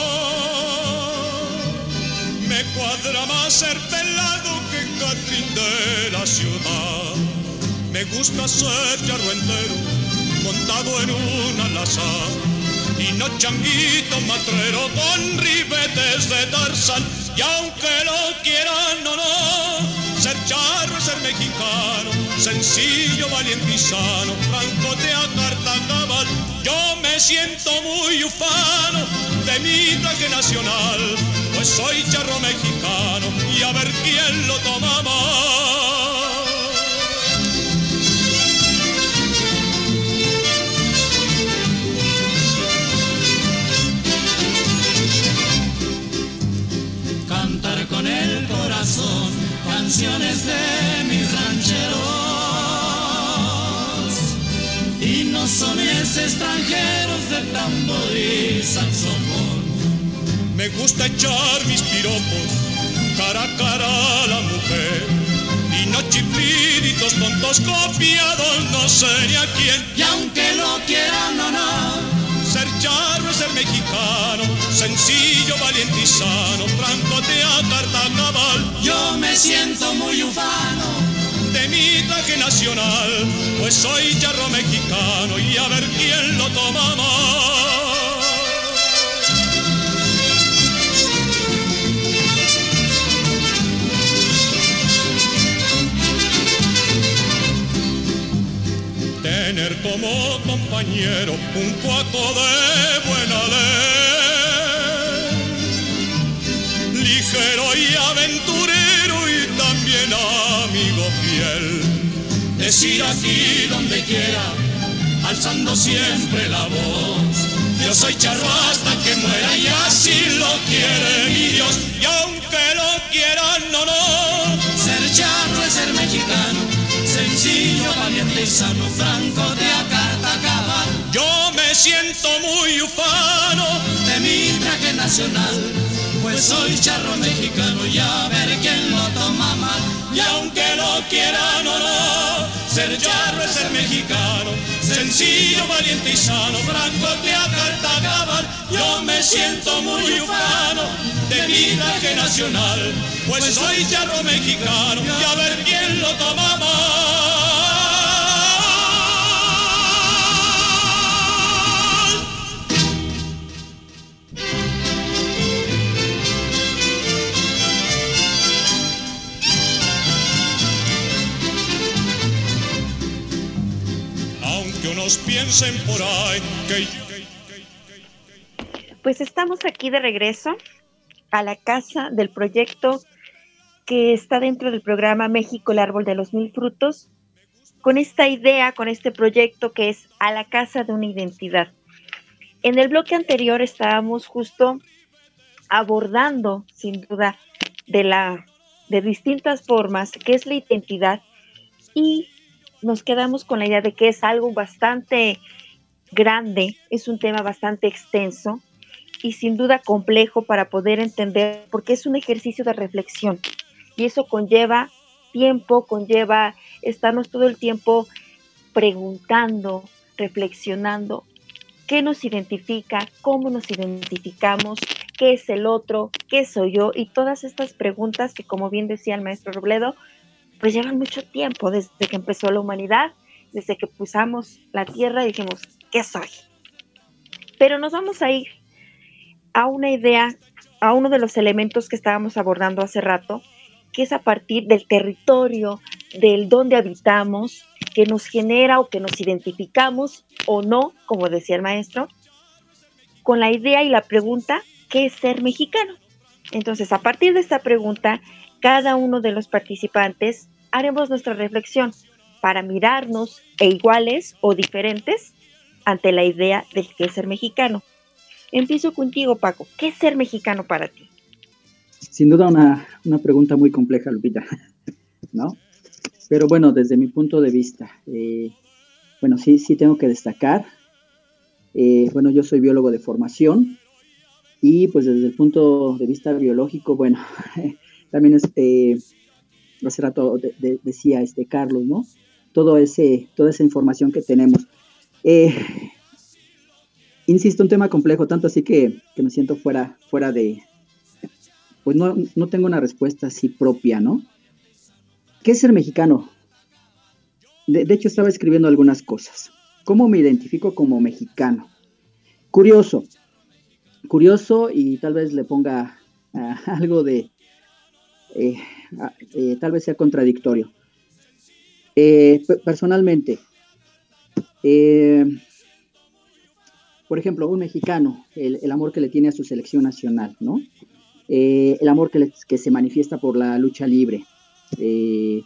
Me cuadra más ser pelado que Catrín de la ciudad. Me gusta ser charro entero, montado en un alazán, y no changuito matrero con ribetes de Tarzán. Y aunque lo quieran o no, ser charro es ser mexicano, sencillo, valiente y sano, franco de carta cabal. Yo me siento muy ufano de mi traje nacional, pues soy charro mexicano y a ver quién lo toma mal.
Cantar con el corazón canciones de mis rancheros, himnosones extranjeros de tambor y saxofón.
Me gusta echar mis piropos cara a cara a la mujer, y no chifliditos tontos copiados no sé ni a quién.
Y aunque lo quieran o no,
ser charro es ser mexicano, sencillo, valiente y sano, franco de a carta cabal.
Yo me siento muy ufano
de mi traje nacional, pues soy charro mexicano y a ver quién lo toma mal. Tener como compañero un cuaco de buena ley, ligero y aventurero y también amigo fiel.
Decir aquí donde quiera, alzando siempre la voz, yo soy charro hasta que muera y así lo quiere mi Dios.
Y aunque lo quieran o no,
ser charro es ser mexicano, sencillo, valiente y sano, franco de a carta cabal.
Yo me siento muy ufano
de mi traje nacional, pues soy charro mexicano y a ver quién lo toma mal.
Y aunque lo quieran o no, ser charro es ser mexicano, sencillo, valiente y sano, franco de a carta cabal. Yo me siento muy ufano de mi traje nacional, pues soy charro mexicano y a ver quién lo toma mal. Aunque unos piensen por ahí que...
Pues estamos aquí de regreso a la casa del proyecto que está dentro del programa México, el árbol de los mil frutos, con esta idea, con este proyecto que es a la casa de una identidad. En el bloque anterior estábamos justo abordando, sin duda, de la de distintas formas, qué es la identidad, y nos quedamos con la idea de que es algo bastante grande, es un tema bastante extenso y sin duda complejo para poder entender, porque es un ejercicio de reflexión y eso conlleva tiempo, conlleva estarnos todo el tiempo preguntando, reflexionando qué nos identifica, cómo nos identificamos, qué es el otro, qué soy yo, y todas estas preguntas que, como bien decía el maestro Robledo, pues llevan mucho tiempo desde que empezó la humanidad, desde que pusamos la tierra y dijimos, ¿qué soy? Pero nos vamos a ir a una idea, a uno de los elementos que estábamos abordando hace rato, que es a partir del territorio, del dónde habitamos, que nos genera o que nos identificamos o no, como decía el maestro, con la idea y la pregunta, ¿qué es ser mexicano? Entonces, a partir de esta pregunta, cada uno de los participantes haremos nuestra reflexión para mirarnos e iguales o diferentes ante la idea de qué es ser mexicano. Empiezo contigo, Paco. ¿Qué es ser mexicano para ti?
Sin duda una, una pregunta muy compleja, Lupita, ¿no? Pero bueno, desde mi punto de vista, eh, bueno, sí, sí tengo que destacar, eh, bueno, yo soy biólogo de formación y pues desde el punto de vista biológico, bueno, también este, hace rato de, de, decía este Carlos, ¿no? Todo ese, toda esa información que tenemos. Eh, insisto, un tema complejo, tanto así que, que me siento fuera, fuera de, pues no, no tengo una respuesta así propia, ¿no? ¿Qué es ser mexicano? De, de hecho, estaba escribiendo algunas cosas. ¿Cómo me identifico como mexicano? Curioso, curioso y tal vez le ponga uh, algo de, eh, eh, tal vez sea contradictorio. Eh, personalmente, eh, por ejemplo, un mexicano, el, el amor que le tiene a su selección nacional, ¿no? Eh, el amor que, le, que se manifiesta por la lucha libre, eh,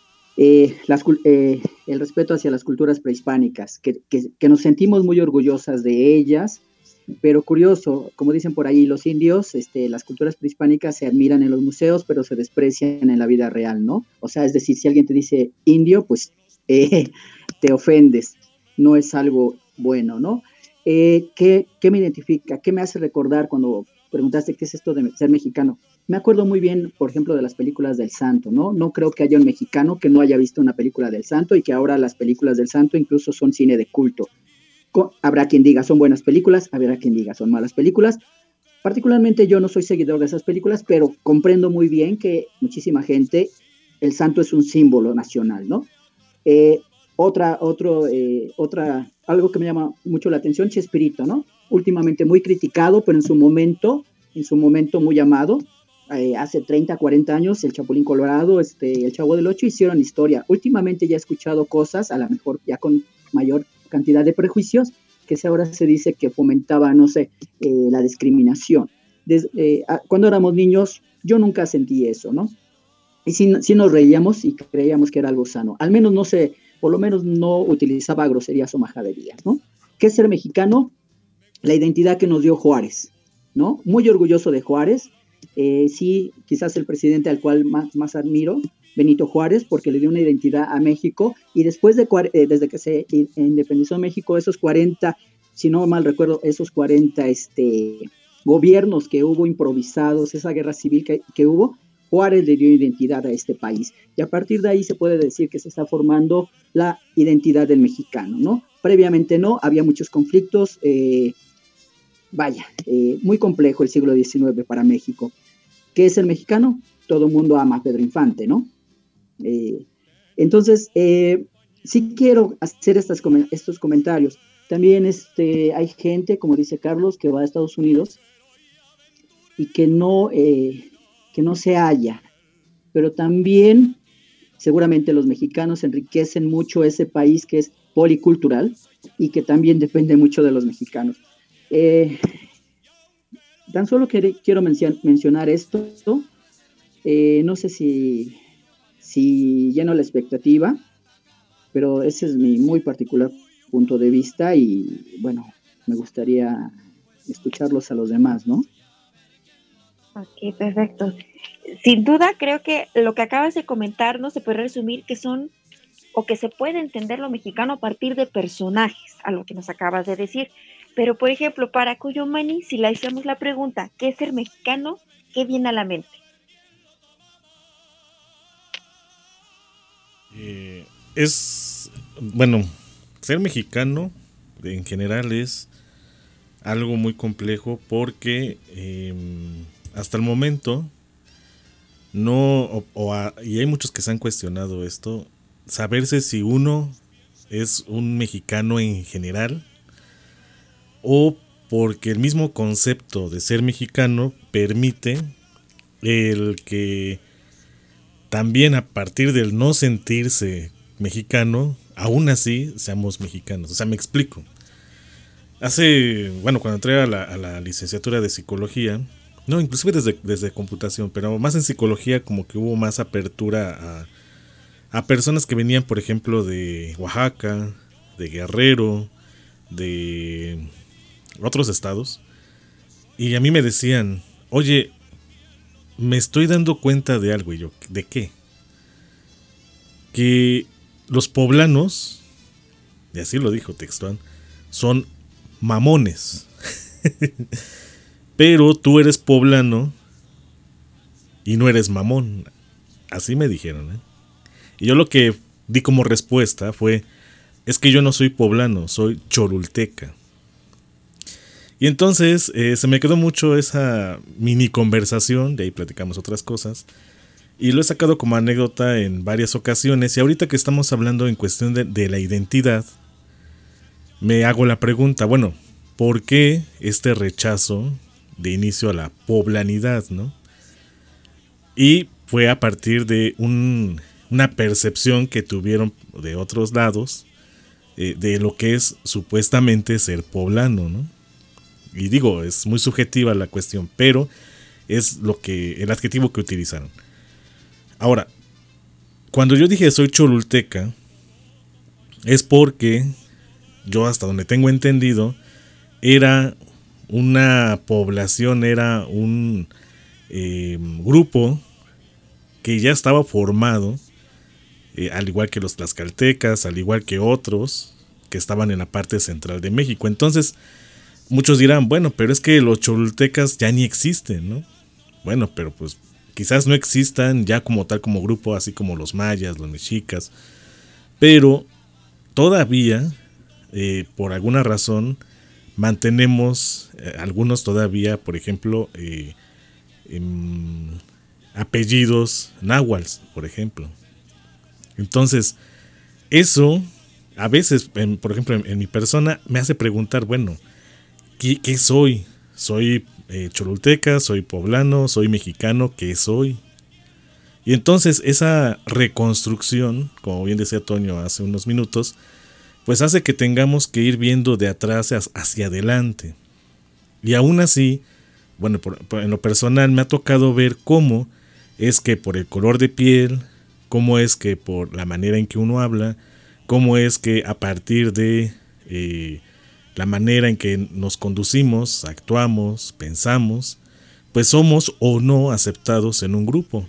eh, las, eh, el respeto hacia las culturas prehispánicas, que, que, que nos sentimos muy orgullosas de ellas, pero curioso, como dicen por ahí los indios, este, las culturas prehispánicas se admiran en los museos, pero se desprecian en la vida real, ¿no? O sea, es decir, si alguien te dice indio, pues eh, te ofendes, no es algo bueno, ¿no? Eh, ¿qué, ¿Qué me identifica? ¿Qué me hace recordar cuando preguntaste qué es esto de ser mexicano? Me acuerdo muy bien, por ejemplo, de las películas del Santo, ¿no? No creo que haya un mexicano que no haya visto una película del Santo y que ahora las películas del Santo incluso son cine de culto. Habrá quien diga son buenas películas, habrá quien diga son malas películas. Particularmente yo no soy seguidor de esas películas, pero comprendo muy bien que muchísima gente, el Santo es un símbolo nacional, ¿no? Eh, otra, otro, eh, otra, algo que me llama mucho la atención, Chespirito, ¿no? Últimamente muy criticado, pero en su momento, en su momento muy amado. Eh, hace treinta, cuarenta años, el Chapulín Colorado, este, el Chavo del Ocho hicieron historia. Últimamente ya he escuchado cosas, a lo mejor ya con mayor cantidad de prejuicios, que ahora se dice que fomentaba, no sé, eh, la discriminación. Des, eh, a, cuando éramos niños, yo nunca sentí eso, ¿no? Y sí, sí nos reíamos y creíamos que era algo sano. Al menos no sé, por lo menos no utilizaba groserías o majaderías, ¿no? ¿Qué es ser mexicano? La identidad que nos dio Juárez, ¿no? Muy orgulloso de Juárez. Eh, sí, quizás el presidente al cual más, más admiro, Benito Juárez, porque le dio una identidad a México, y después de, eh, desde que se independizó México, esos cuarenta, si no mal recuerdo, esos cuarenta este, gobiernos que hubo improvisados, esa guerra civil que, que hubo, Juárez le dio identidad a este país, y a partir de ahí se puede decir que se está formando la identidad del mexicano, ¿no? Previamente no, había muchos conflictos, eh, vaya, eh, muy complejo el siglo diecinueve para México. ¿Qué es el mexicano? Todo el mundo ama a Pedro Infante, ¿no? Eh, entonces, eh, sí quiero hacer estas, estos comentarios. También este, hay gente, como dice Carlos, que va a Estados Unidos y que no, eh, que no se halla. Pero también, seguramente los mexicanos enriquecen mucho ese país que es policultural y que también depende mucho de los mexicanos. Eh, tan solo que, quiero mencion, mencionar esto, eh, no sé si, si lleno la expectativa, pero ese es mi muy particular punto de vista y bueno, me gustaría escucharlos a los demás, ¿no?
Ok, perfecto. Sin duda, creo que lo que acabas de comentar no se puede resumir que son, o que se puede entender lo mexicano a partir de personajes, a lo que nos acabas de decir. Pero, por ejemplo, para Cuyumani, si le hacemos la pregunta, ¿qué es ser mexicano? ¿Qué viene a la mente?
Eh, es, bueno, ser mexicano en general es algo muy complejo porque eh, hasta el momento no, o, o a, y hay muchos que se han cuestionado esto, saberse si uno es un mexicano en general o porque el mismo concepto de ser mexicano permite el que también a partir del no sentirse mexicano, aún así seamos mexicanos. O sea, me explico. Hace, bueno, cuando entré a la, a la licenciatura de psicología, no, inclusive desde, desde computación, pero más en psicología como que hubo más apertura a, a personas que venían, por ejemplo, de Oaxaca, de Guerrero, de otros estados, y a mí me decían, oye, me estoy dando cuenta de algo. Y yo, ¿de qué? Que los poblanos, y así lo dijo textual, son mamones. Pero tú eres poblano y no eres mamón. Así me dijeron, ¿eh? Y yo lo que di como respuesta fue, es que yo no soy poblano, soy cholulteca. Y entonces eh, se me quedó mucho esa mini conversación, de ahí platicamos otras cosas, y lo he sacado como anécdota en varias ocasiones, y ahorita que estamos hablando en cuestión de, de la identidad, me hago la pregunta, bueno, ¿por qué este rechazo de inicio a la poblanidad, no? Y fue a partir de un, una percepción que tuvieron de otros lados eh, de lo que es supuestamente ser poblano, ¿no? Y digo, es muy subjetiva la cuestión, pero es lo que el adjetivo que utilizaron. Ahora, cuando yo dije soy cholulteca, es porque yo, hasta donde tengo entendido, era una población, era un eh, grupo que ya estaba formado, eh, al igual que los tlaxcaltecas, al igual que otros que estaban en la parte central de México. Entonces, muchos dirán, bueno, pero es que los cholultecas ya ni existen, ¿no? Bueno, pero pues quizás no existan ya como tal, como grupo, así como los mayas, los mexicas, pero todavía, eh, por alguna razón, mantenemos eh, algunos todavía, por ejemplo, eh, em, apellidos náhuatl, por ejemplo. Entonces, eso a veces, en, por ejemplo, en, en mi persona, me hace preguntar, bueno, ¿qué, qué soy? ¿Soy eh, cholulteca? ¿Soy poblano? ¿Soy mexicano? ¿Qué soy? Y entonces esa reconstrucción, como bien decía Toño hace unos minutos, pues hace que tengamos que ir viendo de atrás hacia adelante. Y aún así, bueno, por, por, en lo personal me ha tocado ver cómo es que por el color de piel, cómo es que por la manera en que uno habla, cómo es que a partir de eh, la manera en que nos conducimos, actuamos, pensamos, pues somos o no aceptados en un grupo.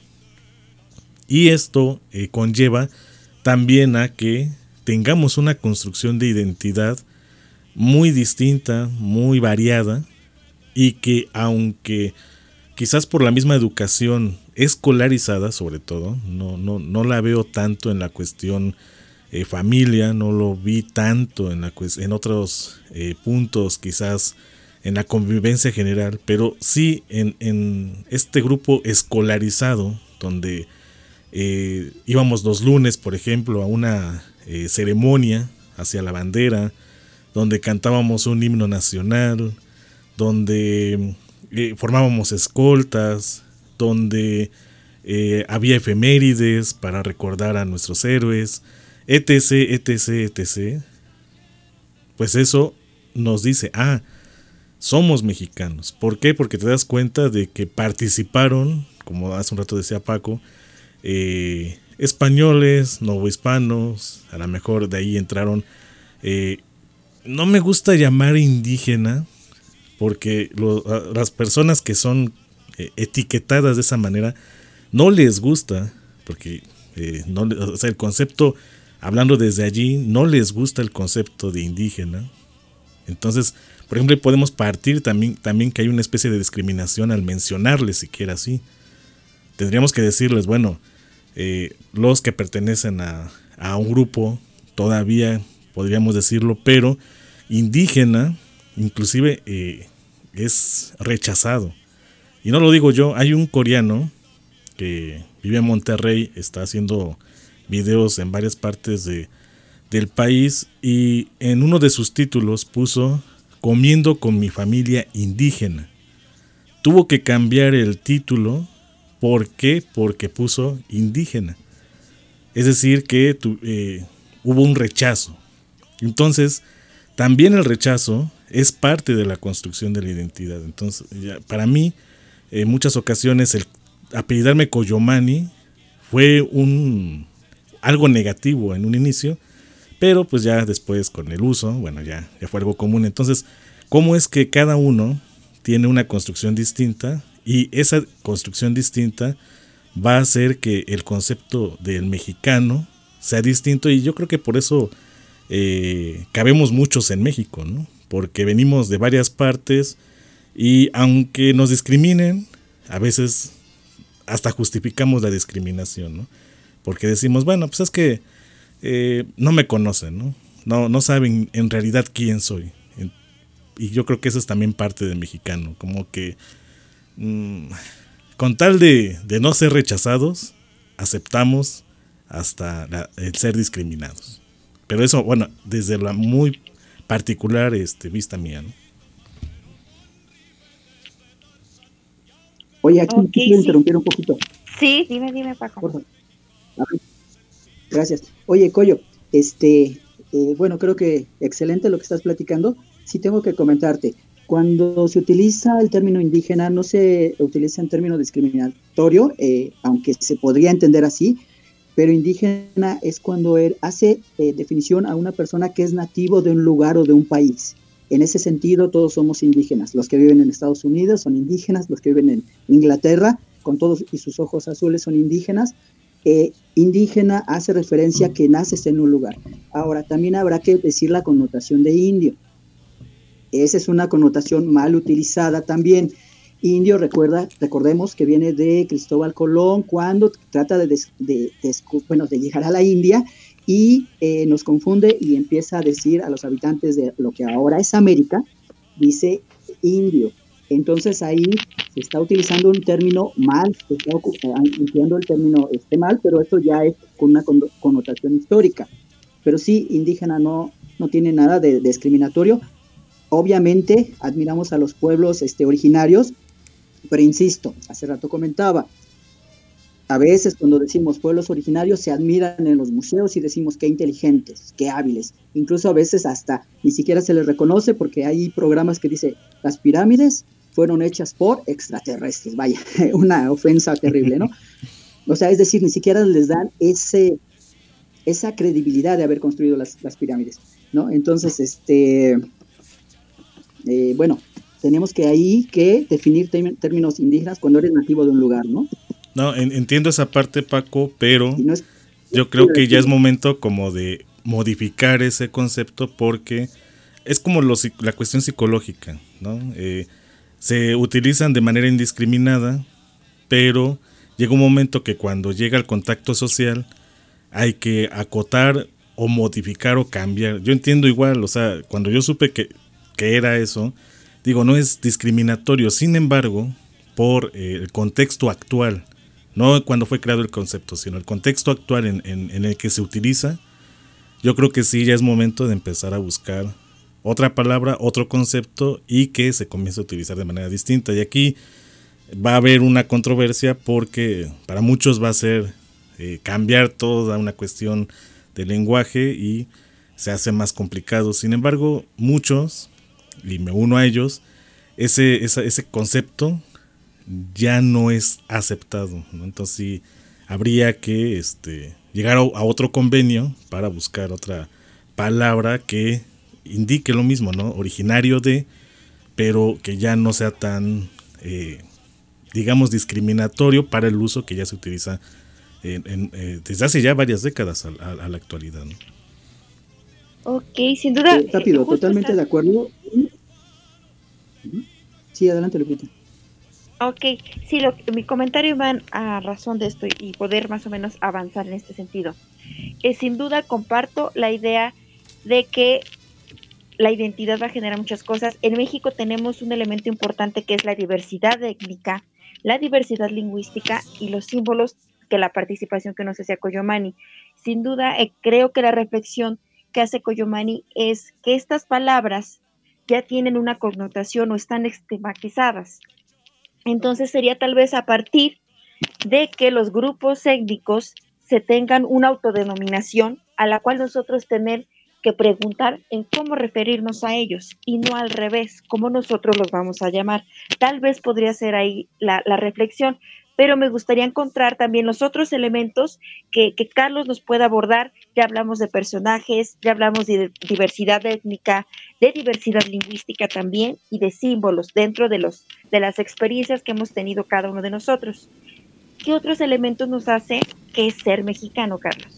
Y esto eh, conlleva también a que tengamos una construcción de identidad muy distinta, muy variada, y que aunque quizás por la misma educación escolarizada, sobre todo, no, no, no la veo tanto en la cuestión eh, familia, no lo vi tanto en, la, en otros eh, puntos, quizás en la convivencia general, pero sí en, en este grupo escolarizado, donde eh, íbamos los lunes, por ejemplo, a una eh, ceremonia hacia la bandera, donde cantábamos un himno nacional, donde eh, formábamos escoltas, donde eh, había efemérides para recordar a nuestros héroes, etc, etc, etc. Pues eso nos dice, ah, somos mexicanos. ¿Por qué? Porque te das cuenta de que participaron, como hace un rato decía Paco, eh, españoles, novohispanos, a lo mejor de ahí entraron, eh, no me gusta llamar indígena, porque lo, las personas que son eh, etiquetadas de esa manera, no les gusta, porque eh, no, o sea, el concepto, hablando desde allí, no les gusta el concepto de indígena. Entonces, por ejemplo, podemos partir también, también que hay una especie de discriminación al mencionarles siquiera así. Tendríamos que decirles, bueno, eh, los que pertenecen a, a un grupo, todavía podríamos decirlo, pero indígena, inclusive eh, es rechazado. Y no lo digo yo, hay un coreano que vive en Monterrey, está haciendo videos en varias partes de, del país, y en uno de sus títulos puso comiendo con mi familia indígena. Tuvo que cambiar el título. ¿Por qué? Porque puso indígena. Es decir, que tu, eh, hubo un rechazo. Entonces, también el rechazo es parte de la construcción de la identidad. Entonces, ya, para mí, en muchas ocasiones, el apellidarme Coyomani fue un algo negativo en un inicio, pero pues ya después con el uso, bueno, ya, ya fue algo común. Entonces, ¿cómo es que cada uno tiene una construcción distinta? Y esa construcción distinta va a hacer que el concepto del mexicano sea distinto, y yo creo que por eso eh, cabemos muchos en México, ¿no? Porque venimos de varias partes y aunque nos discriminen, a veces hasta justificamos la discriminación, ¿no? Porque decimos, bueno, pues es que eh, no me conocen, ¿no? No, no saben en realidad quién soy. Y yo creo que eso es también parte del mexicano, como que mmm, con tal de, de no ser rechazados, aceptamos hasta la, el ser discriminados. Pero eso, bueno, desde la muy particular este, vista mía, ¿no?
Oye, aquí
Okay,
quiero
sí.
interrumpir un poquito.
Sí, dime, dime, Paco.
Por favor. Gracias. Oye, Coyo, este, eh, bueno, creo que excelente lo que estás platicando. Sí tengo que comentarte. Cuando se utiliza el término indígena, no se utiliza en término discriminatorio, eh, aunque se podría entender así, pero indígena es cuando él hace eh, definición a una persona que es nativo de un lugar o de un país. En ese sentido, todos somos indígenas. Los que viven en Estados Unidos son indígenas, los que viven en Inglaterra, con todos y sus ojos azules, son indígenas. Eh, indígena hace referencia a que naces en un lugar. Ahora, también habrá que decir la connotación de indio. Esa es una connotación mal utilizada también. Indio, recuerda, recordemos que viene de Cristóbal Colón cuando trata de, des, de, de, bueno, de llegar a la India y eh, nos confunde y empieza a decir a los habitantes de lo que ahora es América, dice indio. Entonces ahí se está utilizando un término mal, se está empleando el término este mal, pero esto ya es con una connotación histórica. Pero sí, indígena no, no tiene nada de, de discriminatorio. Obviamente admiramos a los pueblos este, originarios, pero insisto, hace rato comentaba, a veces cuando decimos pueblos originarios se admiran en los museos y decimos qué inteligentes, qué hábiles. Incluso a veces hasta ni siquiera se les reconoce porque hay programas que dice las pirámides fueron hechas por extraterrestres. Vaya, una ofensa terrible, ¿no? O sea, es decir, ni siquiera les dan ese, esa credibilidad de haber construido las, las pirámides, ¿no? Entonces, este, eh, bueno, tenemos que ahí que definir términos indígenas cuando eres nativo de un lugar, ¿no?
No, en, entiendo esa parte, Paco, pero no es, yo creo que ya es momento como de modificar ese concepto porque es como lo, la cuestión psicológica, ¿no? Eh, se utilizan de manera indiscriminada, pero llega un momento que cuando llega el contacto social hay que acotar o modificar o cambiar. Yo entiendo igual, o sea, cuando yo supe que, que era eso, digo, no es discriminatorio, sin embargo, por eh, el contexto actual, no cuando fue creado el concepto, sino el contexto actual en, en, en el que se utiliza, yo creo que sí, ya es momento de empezar a buscar otra palabra, otro concepto y que se comience a utilizar de manera distinta. Y aquí va a haber una controversia porque para muchos va a ser eh, cambiar toda una cuestión de lenguaje y se hace más complicado. Sin embargo, muchos, y me uno a ellos, ese, ese, ese concepto ya no es aceptado, ¿no? Entonces sí, habría que este, llegar a, a otro convenio para buscar otra palabra que indique lo mismo, ¿no? Originario de, pero que ya no sea tan eh, digamos, discriminatorio para el uso que ya se utiliza en, en, eh, desde hace ya varias décadas a, a, a la actualidad, ¿no?
Ok, sin duda.
Sí, rápido, totalmente está... de acuerdo. Sí, adelante, Lupita.
Ok, sí, lo, mi comentario va a razón de esto y poder más o menos avanzar en este sentido. Eh, sin duda comparto la idea de que la identidad va a generar muchas cosas. En México tenemos un elemento importante que es la diversidad étnica, la diversidad lingüística y los símbolos que la participación que nos hacía Coyomani. Sin duda, eh, creo que la reflexión que hace Coyomani es que estas palabras ya tienen una connotación o están estigmatizadas. Entonces sería tal vez a partir de que los grupos étnicos se tengan una autodenominación a la cual nosotros tener que preguntar en cómo referirnos a ellos y no al revés, cómo nosotros los vamos a llamar. Tal vez podría ser ahí la, la reflexión, pero me gustaría encontrar también los otros elementos que, que Carlos nos pueda abordar. Ya hablamos de personajes, ya hablamos de diversidad étnica, de diversidad lingüística también y de símbolos dentro de, los, de las experiencias que hemos tenido cada uno de nosotros. ¿Qué otros elementos nos hace que es ser mexicano, Carlos?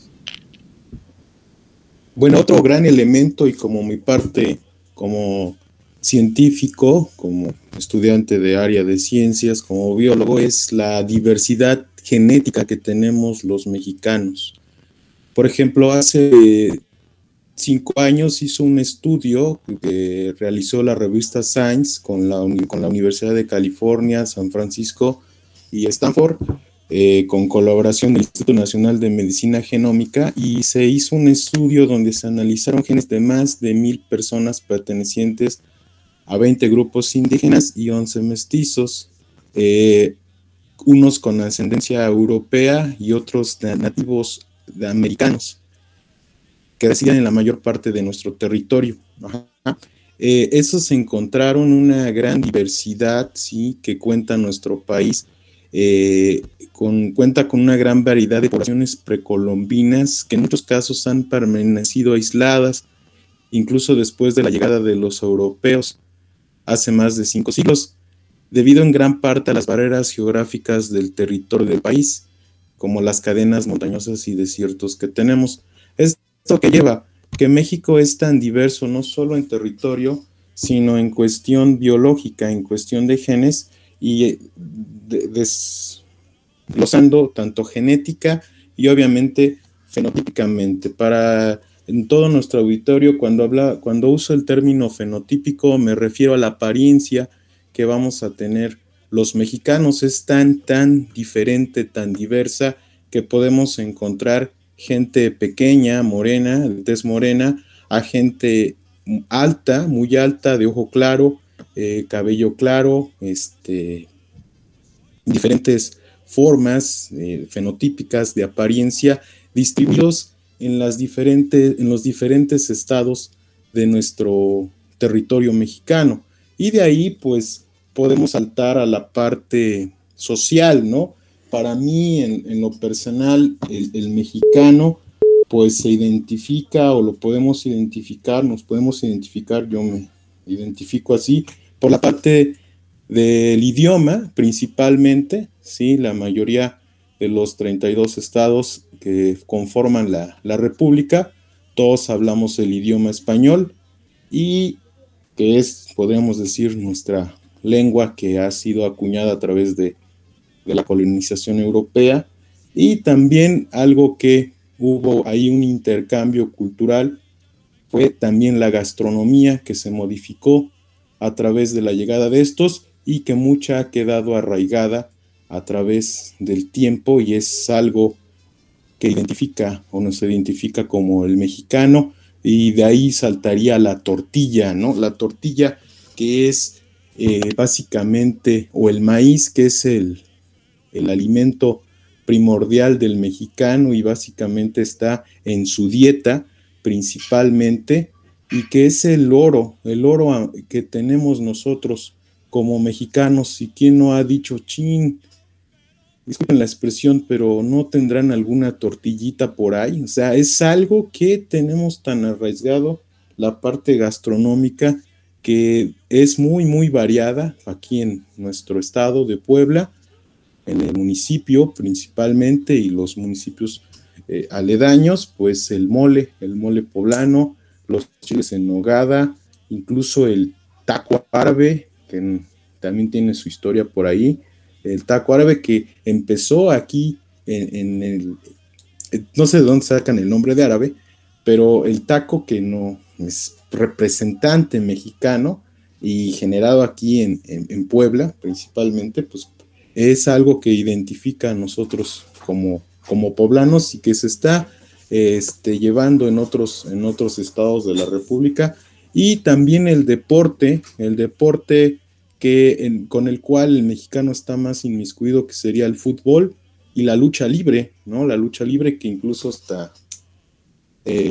Bueno, otro gran elemento y como mi parte como científico, como estudiante de área de ciencias, como biólogo, es la diversidad genética que tenemos los mexicanos. Por ejemplo, hace cinco años hizo un estudio que realizó la revista Science con la, con la Universidad de California, San Francisco y Stanford, Eh, con colaboración del Instituto Nacional de Medicina Genómica, y se hizo un estudio donde se analizaron genes de más de mil personas pertenecientes a veinte grupos indígenas y once mestizos, eh, unos con ascendencia europea y otros de nativos de americanos, que residían en la mayor parte de nuestro territorio. Ajá. Eh, esos encontraron una gran diversidad, sí, que cuenta nuestro país. Eh, con, cuenta con una gran variedad de poblaciones precolombinas que en muchos casos han permanecido aisladas, incluso después de la llegada de los europeos hace más de cinco siglos, debido en gran parte a las barreras geográficas del territorio del país, como las cadenas montañosas y desiertos que tenemos. Esto que lleva que México es tan diverso no solo en territorio, sino en cuestión biológica, en cuestión de genes, y desglosando tanto genética y obviamente fenotípicamente. Para en todo nuestro auditorio, cuando habla, cuando uso el término fenotípico, me refiero a la apariencia que vamos a tener los mexicanos. Es tan, tan diferente, tan diversa, que podemos encontrar gente pequeña, morena, de tez morena, a gente alta, muy alta, de ojo claro, Eh, cabello claro, este, diferentes formas eh, fenotípicas de apariencia, distribuidos en, las diferentes, en los diferentes estados de nuestro territorio mexicano. Y de ahí, pues, podemos saltar a la parte social, ¿no? Para mí, en, en lo personal, el, el mexicano, pues, se identifica, o lo podemos identificar, nos podemos identificar, yo me identifico así, por la parte del idioma, principalmente, ¿sí? La mayoría de los treinta y dos estados que conforman la, la República, todos hablamos el idioma español, y que es, podríamos decir, nuestra lengua que ha sido acuñada a través de, de la colonización europea, y también algo que hubo ahí un intercambio cultural, fue también la gastronomía que se modificó a través de la llegada de estos, y que mucha ha quedado arraigada a través del tiempo, y es algo que identifica o nos identifica como el mexicano. Y de ahí saltaría la tortilla, ¿no? La tortilla, que es eh, básicamente, o el maíz, que es el, el alimento primordial del mexicano, y básicamente está en su dieta principalmente, y que es el oro, el oro que tenemos nosotros como mexicanos. Y quién no ha dicho, chin, disculpen la expresión, pero no tendrán alguna tortillita por ahí. O sea, es algo que tenemos tan arraigado, la parte gastronómica, que es muy, muy variada aquí en nuestro estado de Puebla, en el municipio principalmente y los municipios eh, aledaños, pues el mole, el mole poblano, los chiles en nogada, incluso el taco árabe, que también tiene su historia por ahí, el taco árabe que empezó aquí en, en el, no sé de dónde sacan el nombre de árabe, pero el taco que no es representante mexicano y generado aquí en, en, en Puebla principalmente, pues es algo que identifica a nosotros como, como poblanos y que se está este, llevando en otros, en otros estados de la República. Y también el deporte, el deporte que, en, con el cual el mexicano está más inmiscuido, que sería el fútbol y la lucha libre, ¿no? La lucha libre que incluso hasta eh,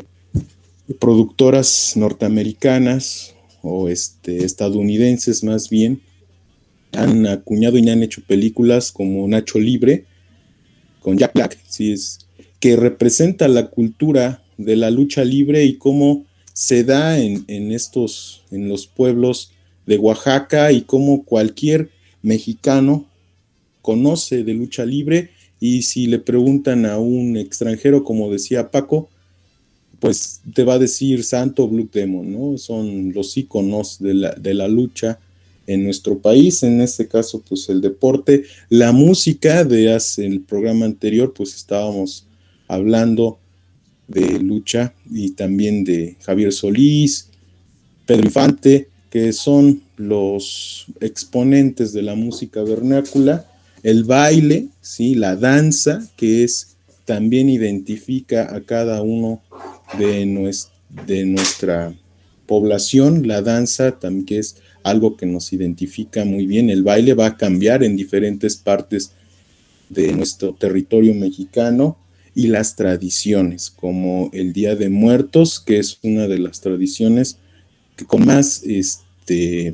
productoras norteamericanas o este, estadounidenses más bien, han acuñado y han hecho películas como Nacho Libre, con Jack Black, ¿sí? Es, que representa la cultura de la lucha libre y cómo se da en, en estos, en los pueblos de Oaxaca y cómo cualquier mexicano conoce de lucha libre y si le preguntan a un extranjero, como decía Paco, pues te va a decir Santo, Blue Demon, ¿no? Son los íconos de la, de la lucha en nuestro país, en este caso pues el deporte, la música. De hace el programa anterior pues estábamos hablando de lucha y también de Javier Solís, Pedro Infante, que son los exponentes de la música vernácula, el baile, ¿sí? La danza, que es también identifica a cada uno de, nues, de nuestra población, la danza también que es algo que nos identifica muy bien. El baile va a cambiar en diferentes partes de nuestro territorio mexicano y las tradiciones, como el Día de Muertos, que es una de las tradiciones que con más este,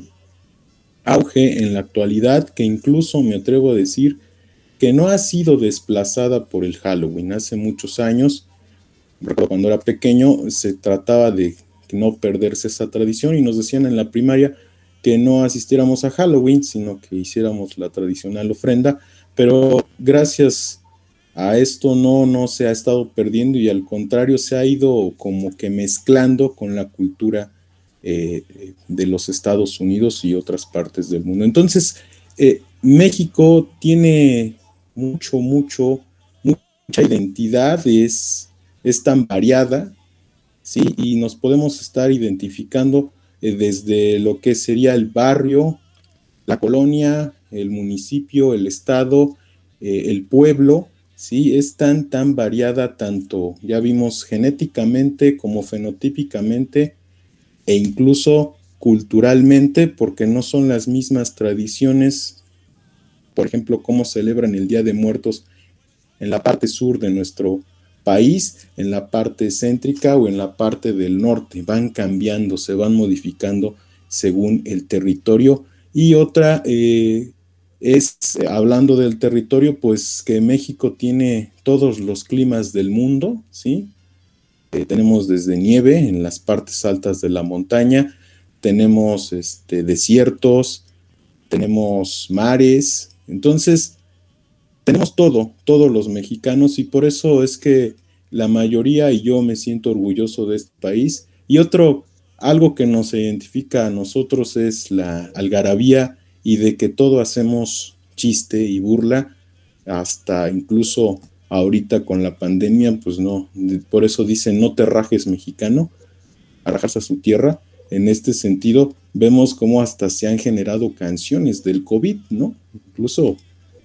auge en la actualidad, que incluso me atrevo a decir que no ha sido desplazada por el Halloween. Hace muchos años, recuerdo cuando era pequeño, se trataba de no perderse esa tradición y nos decían en la primaria que no asistiéramos a Halloween, sino que hiciéramos la tradicional ofrenda, pero gracias a esto no, no se ha estado perdiendo y al contrario se ha ido como que mezclando con la cultura eh, de los Estados Unidos y otras partes del mundo. Entonces, eh, México tiene mucho, mucho, mucha identidad, es, es tan variada, ¿sí? Y nos podemos estar identificando eh, desde lo que sería el barrio, la colonia, el municipio, el estado, eh, el pueblo, ¿sí? Es tan, tan variada, tanto, ya vimos, genéticamente como fenotípicamente e incluso culturalmente, porque no son las mismas tradiciones, por ejemplo, cómo celebran el Día de Muertos en la parte sur de nuestro país, en la parte céntrica o en la parte del norte. Van cambiando, se van modificando según el territorio. Y otra eh, es, hablando del territorio, pues que México tiene todos los climas del mundo, ¿sí? Eh, tenemos desde nieve en las partes altas de la montaña, tenemos este, desiertos, tenemos mares, entonces tenemos todo, todos los mexicanos, y por eso es que la mayoría, y yo me siento orgulloso de este país. Y otro, algo que nos identifica a nosotros es la algarabía y de que todo hacemos chiste y burla, hasta incluso ahorita con la pandemia, pues no, por eso dicen no te rajes mexicano, a rajarse a su tierra. En este sentido, vemos cómo hasta se han generado canciones del COVID, ¿no? Incluso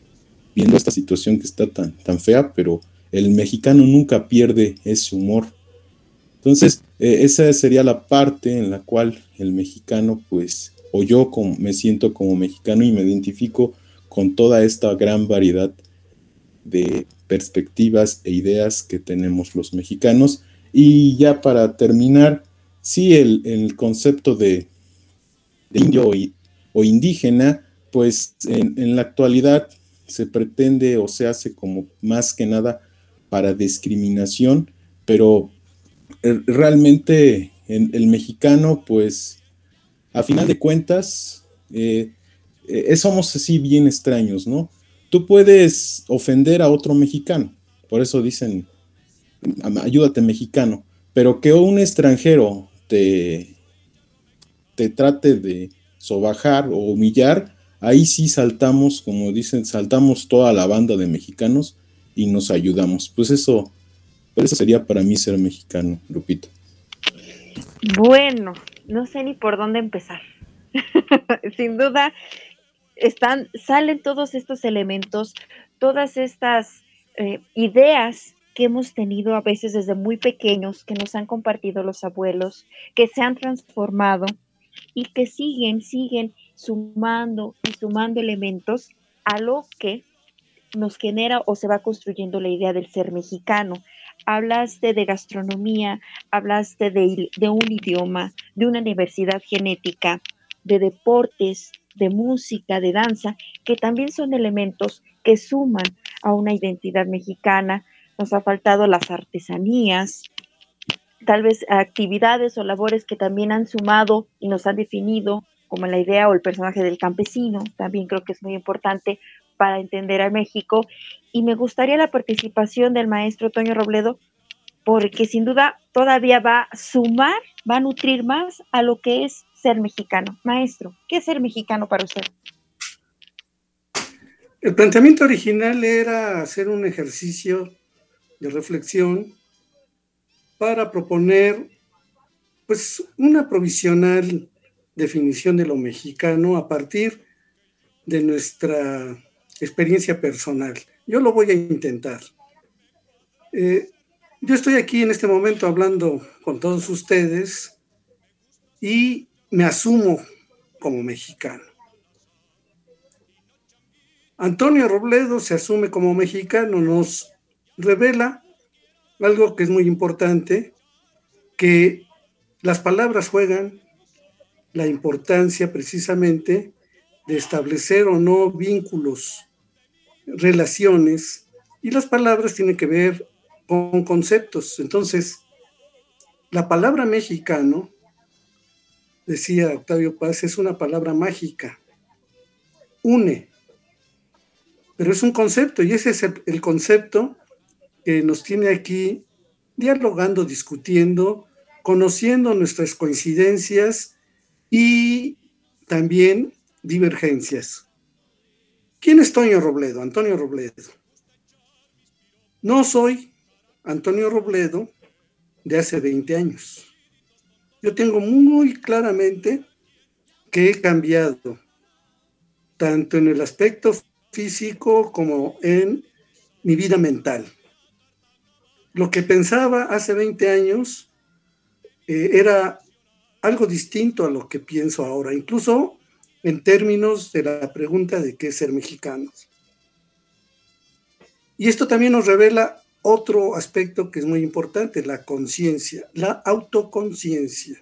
viendo esta situación que está tan, tan fea, pero el mexicano nunca pierde ese humor. Entonces, eh, esa sería la parte en la cual el mexicano, pues, o yo como, me siento como mexicano y me identifico con toda esta gran variedad de perspectivas e ideas que tenemos los mexicanos. Y ya para terminar, sí, el, el concepto de, de indio o, o indígena, pues en, en la actualidad se pretende o se hace como más que nada para discriminación, pero realmente en el mexicano, pues a final de cuentas, eh, eh, somos así bien extraños, ¿no? tú puedes ofender a otro mexicano, por eso dicen, ayúdate mexicano, pero que un extranjero te, te trate de sobajar o humillar, ahí sí saltamos, como dicen, saltamos toda la banda de mexicanos y nos ayudamos. Pues eso, pues eso sería para mí ser mexicano, Lupita.
Bueno, no sé ni por dónde empezar. Sin duda, están, salen todos estos elementos, todas estas eh, ideas que hemos tenido a veces desde muy pequeños, que nos han compartido los abuelos, que se han transformado y que siguen, siguen sumando y sumando elementos a lo que nos genera o se va construyendo la idea del ser mexicano. Hablaste de gastronomía, hablaste de, de un idioma, de una diversidad genética, de deportes, de música, de danza, que también son elementos que suman a una identidad mexicana. Nos ha faltado las artesanías, tal vez actividades o labores que también han sumado y nos han definido, como la idea o el personaje del campesino, también creo que es muy importante para entender a México. Y me gustaría la participación del maestro Toño Robledo, porque sin duda todavía va a sumar, va a nutrir más a lo que es ser mexicano. Maestro, ¿qué es ser mexicano para usted?
El planteamiento original era hacer un ejercicio de reflexión para proponer pues una provisional definición de lo mexicano a partir de nuestra experiencia personal. Yo lo voy a intentar. Eh, yo estoy aquí en este momento hablando con todos ustedes y me asumo como mexicano. Antonio Robledo se asume como mexicano, nos revela algo que es muy importante, que las palabras juegan la importancia precisamente de establecer o no vínculos, relaciones, y las palabras tienen que ver con conceptos. Entonces, la palabra mexicano, decía Octavio Paz, es una palabra mágica, une, pero es un concepto, y ese es el, el concepto que nos tiene aquí dialogando, discutiendo, conociendo nuestras coincidencias y también divergencias. ¿Quién es Toño Robledo? Antonio Robledo. No soy Antonio Robledo de hace veinte años. Yo tengo muy claramente que he cambiado, tanto en el aspecto físico como en mi vida mental. Lo que pensaba hace veinte años eh, era algo distinto a lo que pienso ahora, incluso en términos de la pregunta de qué es ser mexicanos. Y esto también nos revela otro aspecto que es muy importante, la conciencia, la autoconciencia.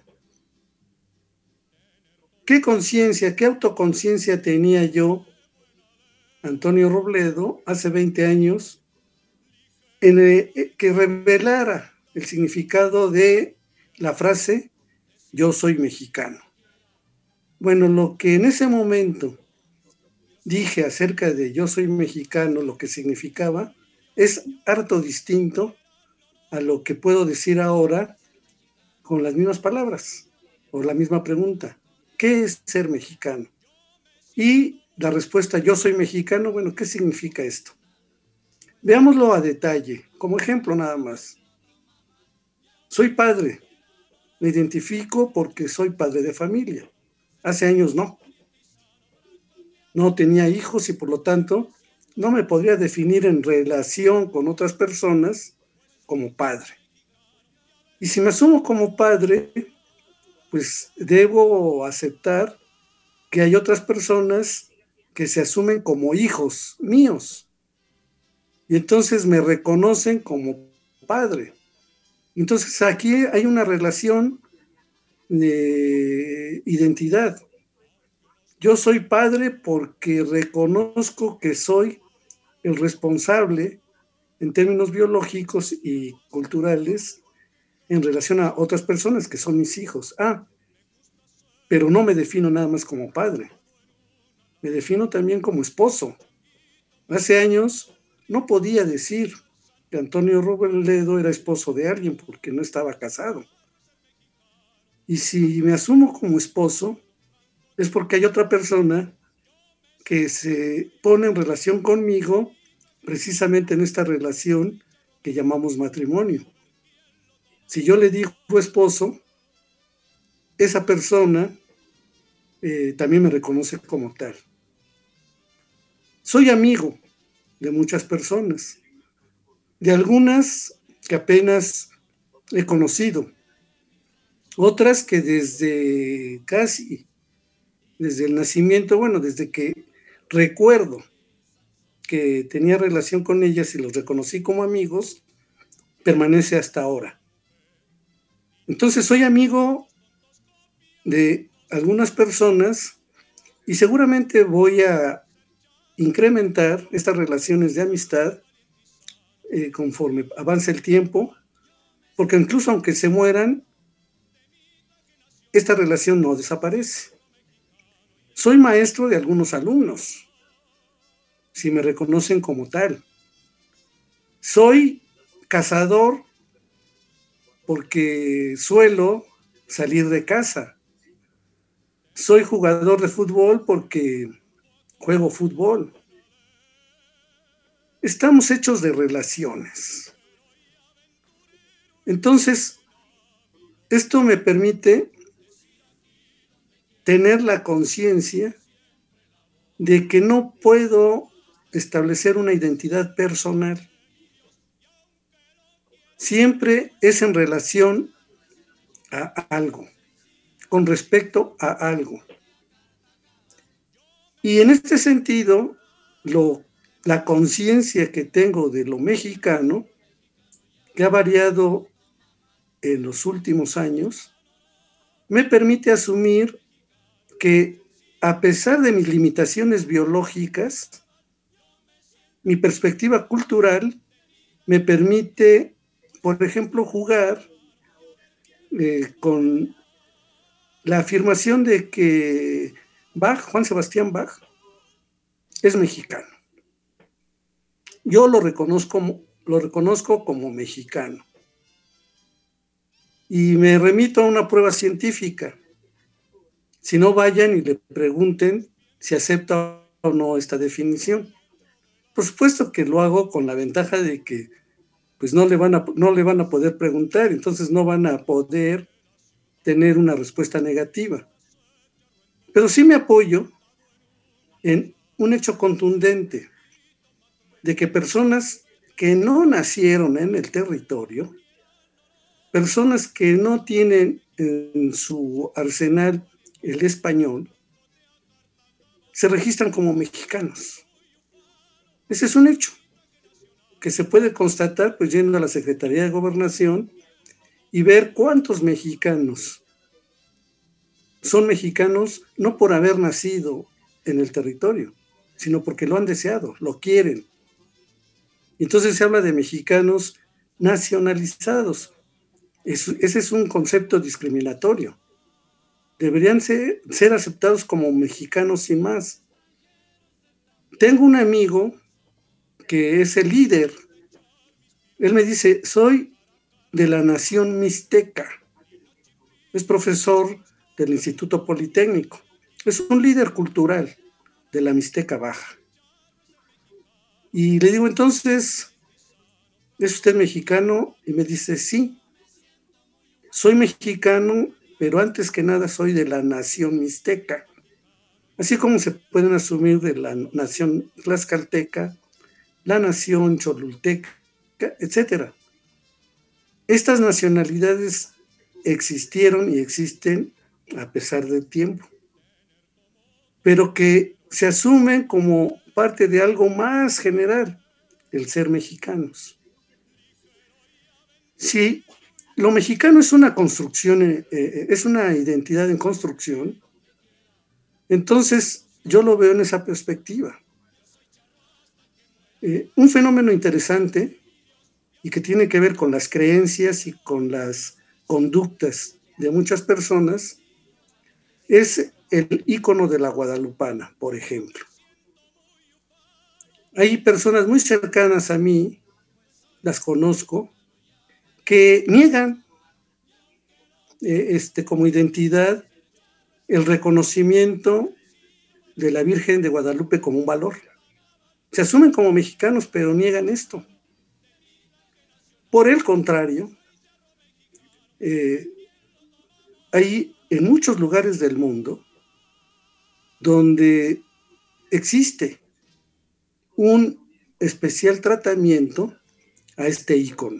¿Qué conciencia, qué autoconciencia tenía yo, Antonio Robledo, hace veinte años, en el, que revelara el significado de la frase yo soy mexicano? Bueno, lo que en ese momento dije acerca de yo soy mexicano, lo que significaba, es harto distinto a lo que puedo decir ahora con las mismas palabras o la misma pregunta. ¿Qué es ser mexicano? Y la respuesta, yo soy mexicano, bueno, ¿qué significa esto? Veámoslo a detalle, como ejemplo nada más. Soy padre, me identifico porque soy padre de familia. Hace años no. No tenía hijos y por lo tanto no me podría definir en relación con otras personas como padre. Y si me asumo como padre, pues debo aceptar que hay otras personas que se asumen como hijos míos. Y entonces me reconocen como padre. Entonces aquí hay una relación de identidad. Yo soy padre porque reconozco que soy el responsable en términos biológicos y culturales en relación a otras personas que son mis hijos. Ah, pero no me defino nada más como padre. Me defino también como esposo. Hace años no podía decir que Antonio Robledo era esposo de alguien porque no estaba casado. Y si me asumo como esposo, es porque hay otra persona que se pone en relación conmigo precisamente en esta relación que llamamos matrimonio. Si yo le digo esposo, esa persona eh, también me reconoce como tal. Soy amigo de muchas personas, de algunas que apenas he conocido, otras que desde casi, desde el nacimiento, bueno, desde que recuerdo que tenía relación con ellas y los reconocí como amigos, permanece hasta ahora. Entonces soy amigo de algunas personas y seguramente voy a incrementar estas relaciones de amistad eh, conforme avance el tiempo, porque incluso aunque se mueran, esta relación no desaparece. Soy maestro de algunos alumnos, si me reconocen como tal. Soy cazador porque suelo salir de casa. Soy jugador de fútbol porque juego fútbol. Estamos hechos de relaciones. Entonces, esto me permite tener la conciencia de que no puedo establecer una identidad personal. Siempre es en relación a algo, con respecto a algo. Y en este sentido, lo, la conciencia que tengo de lo mexicano, que ha variado en los últimos años, me permite asumir que a pesar de mis limitaciones biológicas, mi perspectiva cultural me permite, por ejemplo, jugar eh, con la afirmación de que Bach, Juan Sebastián Bach, es mexicano. Yo lo reconozco, lo reconozco como mexicano. Y me remito a una prueba científica. Si no, vayan y le pregunten si acepta o no esta definición. Por supuesto que lo hago con la ventaja de que pues no le van a, no le van a poder preguntar, entonces no van a poder tener una respuesta negativa. Pero sí me apoyo en un hecho contundente de que personas que no nacieron en el territorio, personas que no tienen en su arsenal el español, se registran como mexicanos. Ese es un hecho que se puede constatar pues yendo a la Secretaría de Gobernación y ver cuántos mexicanos son mexicanos no por haber nacido en el territorio, sino porque lo han deseado, lo quieren. Entonces se habla de mexicanos nacionalizados. Es, ese es un concepto discriminatorio. Deberían ser, ser aceptados como mexicanos sin más. Tengo un amigo que es el líder. Él me dice, soy de la nación mixteca. Es profesor del Instituto Politécnico. Es un líder cultural de la Mixteca Baja. Y le digo, entonces, ¿es usted mexicano? Y me dice, sí, soy mexicano, pero antes que nada soy de la nación mixteca. Así como se pueden asumir de la nación tlaxcalteca, la nación cholulteca, etcétera. Estas nacionalidades existieron y existen a pesar del tiempo, pero que se asumen como parte de algo más general, el ser mexicanos. Si lo mexicano es una construcción, eh, es una identidad en construcción, entonces yo lo veo en esa perspectiva. Eh, un fenómeno interesante y que tiene que ver con las creencias y con las conductas de muchas personas es el ícono de la guadalupana, por ejemplo. hay personas muy cercanas a mí, las conozco, que niegan eh, este, como identidad el reconocimiento de la Virgen de Guadalupe como un valor. Se asumen como mexicanos, pero niegan esto. Por el contrario, eh, hay en muchos lugares del mundo donde existe un especial tratamiento a este ícono.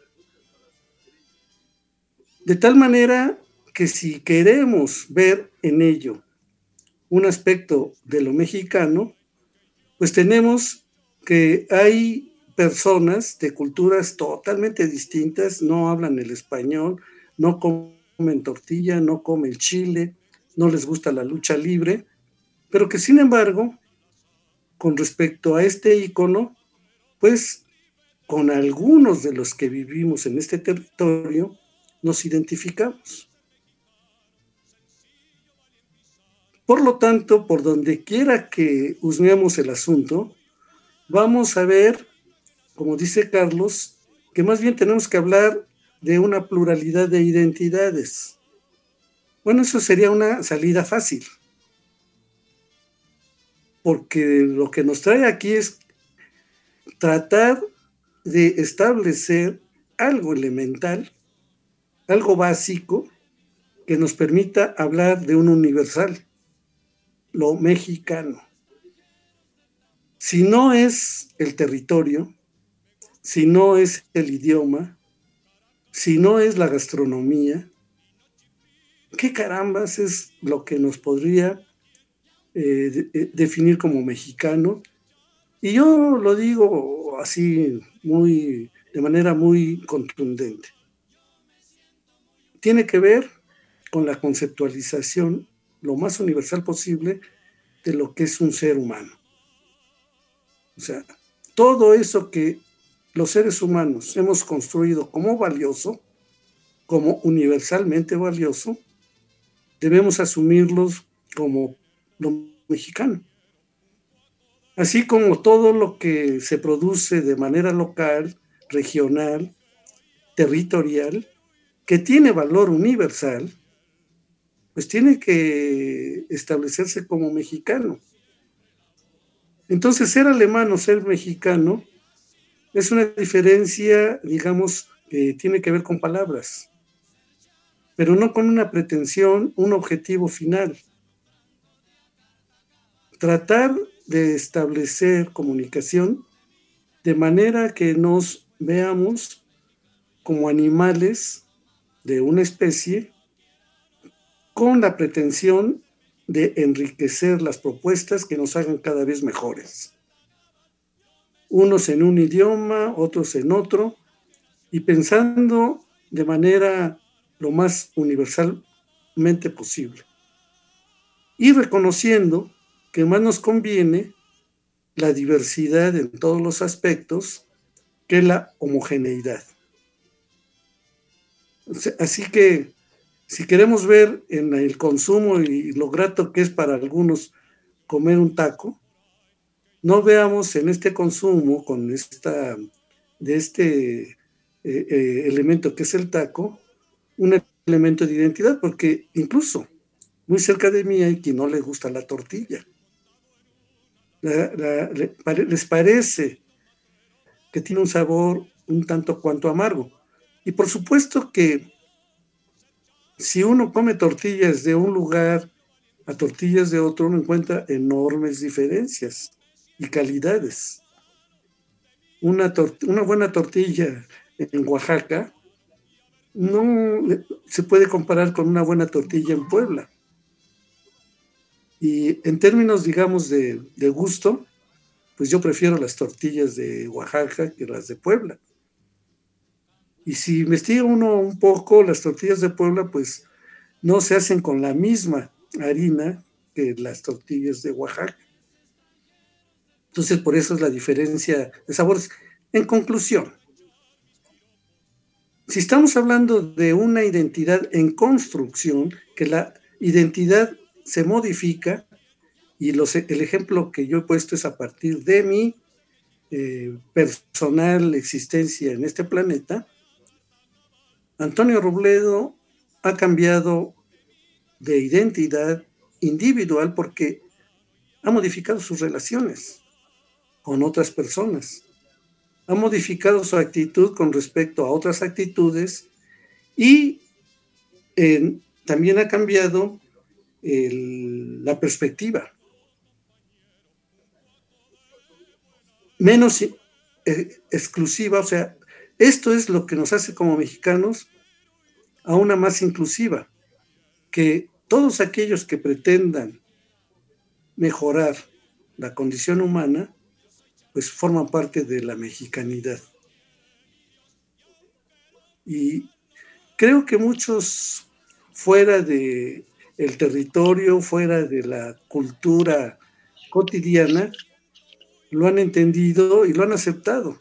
De tal manera que si queremos ver en ello un aspecto de lo mexicano, pues tenemos que hay personas de culturas totalmente distintas, no hablan el español, no comen tortilla, no comen chile, no les gusta la lucha libre, pero que sin embargo, con respecto a este ícono, pues con algunos de los que vivimos en este territorio, nos identificamos. Por lo tanto, por donde quiera que husmeemos el asunto, vamos a ver, como dice Carlos, que más bien tenemos que hablar de una pluralidad de identidades. Bueno, eso sería una salida fácil, porque lo que nos trae aquí es tratar de establecer algo elemental, algo básico, que nos permita hablar de un universal, lo mexicano. Si no es el territorio, si no es el idioma, si no es la gastronomía, ¿qué carambas es lo que nos podría eh, de, definir como mexicano? Y yo lo digo así, muy, de manera muy contundente. Tiene que ver con la conceptualización lo más universal posible de lo que es un ser humano. O sea, todo eso que los seres humanos hemos construido como valioso, como universalmente valioso, debemos asumirlos como lo mexicano. Así como todo lo que se produce de manera local, regional, territorial, que tiene valor universal, pues tiene que establecerse como mexicano. Entonces, ser alemán o ser mexicano es una diferencia, digamos, que tiene que ver con palabras, pero no con una pretensión, un objetivo final. Tratar de establecer comunicación de manera que nos veamos como animales de una especie con la pretensión de enriquecer las propuestas que nos hagan cada vez mejores. Unos en un idioma, otros en otro, y pensando de manera lo más universalmente posible. Y reconociendo que más nos conviene la diversidad en todos los aspectos que la homogeneidad. Así que si queremos ver en el consumo y lo grato que es para algunos comer un taco, no veamos en este consumo con esta, de este eh, eh, elemento que es el taco, un elemento de identidad, porque incluso muy cerca de mí hay quien no le gusta la tortilla. La, la, le, les parece que tiene un sabor un tanto cuanto amargo. Y por supuesto que si uno come tortillas de un lugar a tortillas de otro, uno encuentra enormes diferencias y calidades. Una, tor- una buena tortilla en Oaxaca no se puede comparar con una buena tortilla en Puebla. Y en términos, digamos, de, de gusto, pues yo prefiero las tortillas de Oaxaca que las de Puebla. Y si investiga uno un poco, las tortillas de Puebla, pues no se hacen con la misma harina que las tortillas de Oaxaca. Entonces, por eso es la diferencia de sabores. En conclusión, si estamos hablando de una identidad en construcción, que la identidad se modifica, y los, el ejemplo que yo he puesto es a partir de mi eh, personal existencia en este planeta, Antonio Robledo ha cambiado de identidad individual porque ha modificado sus relaciones con otras personas, ha modificado su actitud con respecto a otras actitudes y eh, también ha cambiado el, la perspectiva. Menos eh, exclusiva, o sea, esto es lo que nos hace como mexicanos a una más inclusiva, que todos aquellos que pretendan mejorar la condición humana, pues forman parte de la mexicanidad. Y creo que muchos fuera de el territorio, fuera de la cultura cotidiana, lo han entendido y lo han aceptado.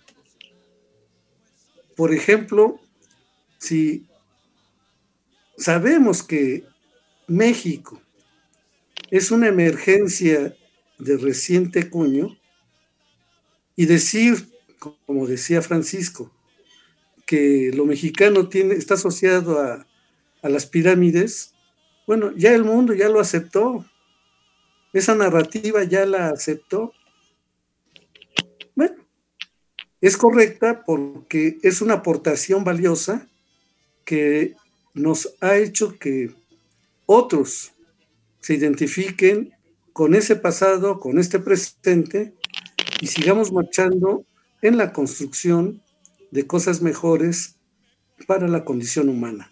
Por ejemplo, si sabemos que México es una emergencia de reciente cuño, y decir, como decía Francisco, que lo mexicano tiene, está asociado a, a las pirámides, bueno, ya el mundo ya lo aceptó, esa narrativa ya la aceptó. Bueno, es correcta porque es una aportación valiosa que nos ha hecho que otros se identifiquen con ese pasado, con este presente, y sigamos marchando en la construcción de cosas mejores para la condición humana.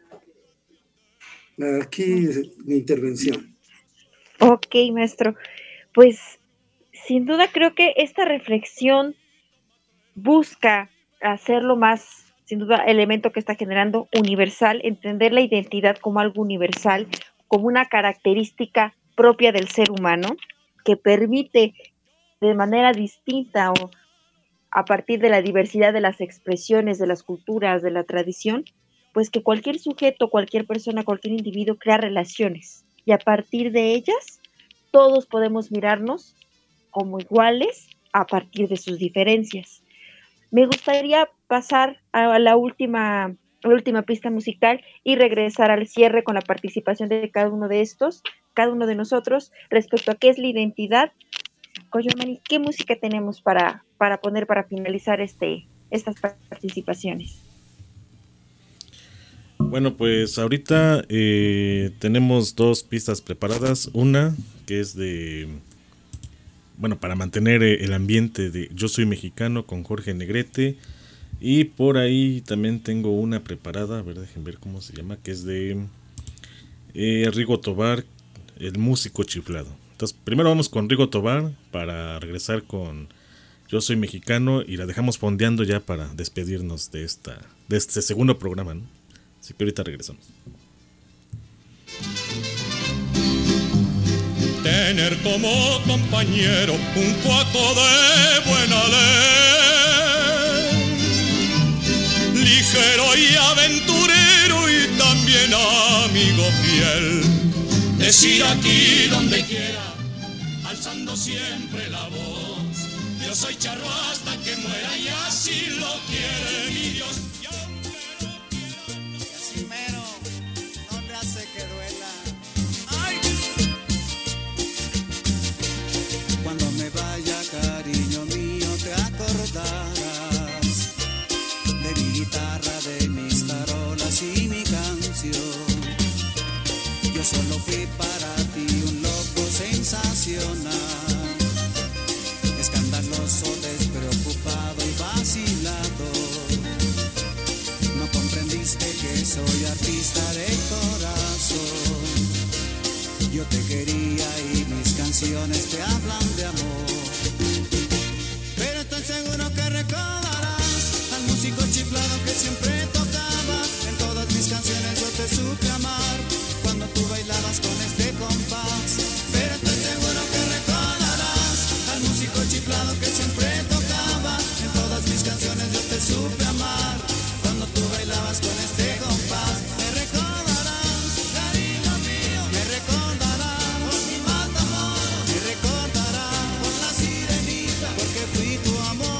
Aquí mi intervención.
Ok, maestro. Pues sin duda creo que esta reflexión busca hacerlo más, sin duda, elemento que está generando universal, entender la identidad como algo universal, como una característica propia del ser humano, que permite de manera distinta o a partir de la diversidad de las expresiones, de las culturas, de la tradición, pues que cualquier sujeto, cualquier persona, cualquier individuo crea relaciones y a partir de ellas todos podemos mirarnos como iguales a partir de sus diferencias. Me gustaría pasar a la última, a la última pista musical y regresar al cierre con la participación de cada uno de estos, cada uno de nosotros, respecto a qué es la identidad. Coyomani, ¿qué música tenemos para, para poner para finalizar este, estas participaciones?
Bueno, pues ahorita eh, tenemos dos pistas preparadas. Una que es de, bueno, para mantener el ambiente de Yo Soy Mexicano con Jorge Negrete. Y por ahí también tengo una preparada, a ver, déjenme ver cómo se llama, que es de eh, Rigo Tobar, El Músico Chiflado. Entonces, primero vamos con Rigo Tobar para regresar con Yo Soy Mexicano y la dejamos fondeando ya para despedirnos de esta de este segundo programa, ¿no? Así que ahorita regresamos.
Tener como compañero un cuaco de buena ley, ligero y aventurero y también amigo fiel. Decir aquí donde quiera, alzando siempre la voz, yo soy charro hasta que muera y así lo quiere mi Dios. Y aunque no quiera, y así mero, no le hace que duela. ¡Ay!
Cuando me vaya, cariño mío, te acordarás de mi guitarra, de mis tarolas y mi canción. Yo solo fui para ti un loco sensacional, escandaloso, despreocupado y vacilado. No comprendiste que soy artista de corazón. Yo te quería y mis canciones te hablan de amor. Pero estoy seguro que recordarás al músico chiflado que siempre tocaba. En todas mis canciones yo te supe amar cuando tú bailabas con este compás. Pero estoy seguro que recordarás al músico chiflado que siempre tocaba. En todas mis canciones yo te supe amar cuando tú bailabas con este compás. Me recordarás, cariño mío, me recordarás por mi matamoros, me recordarás por la sirenita, porque fui tu amor.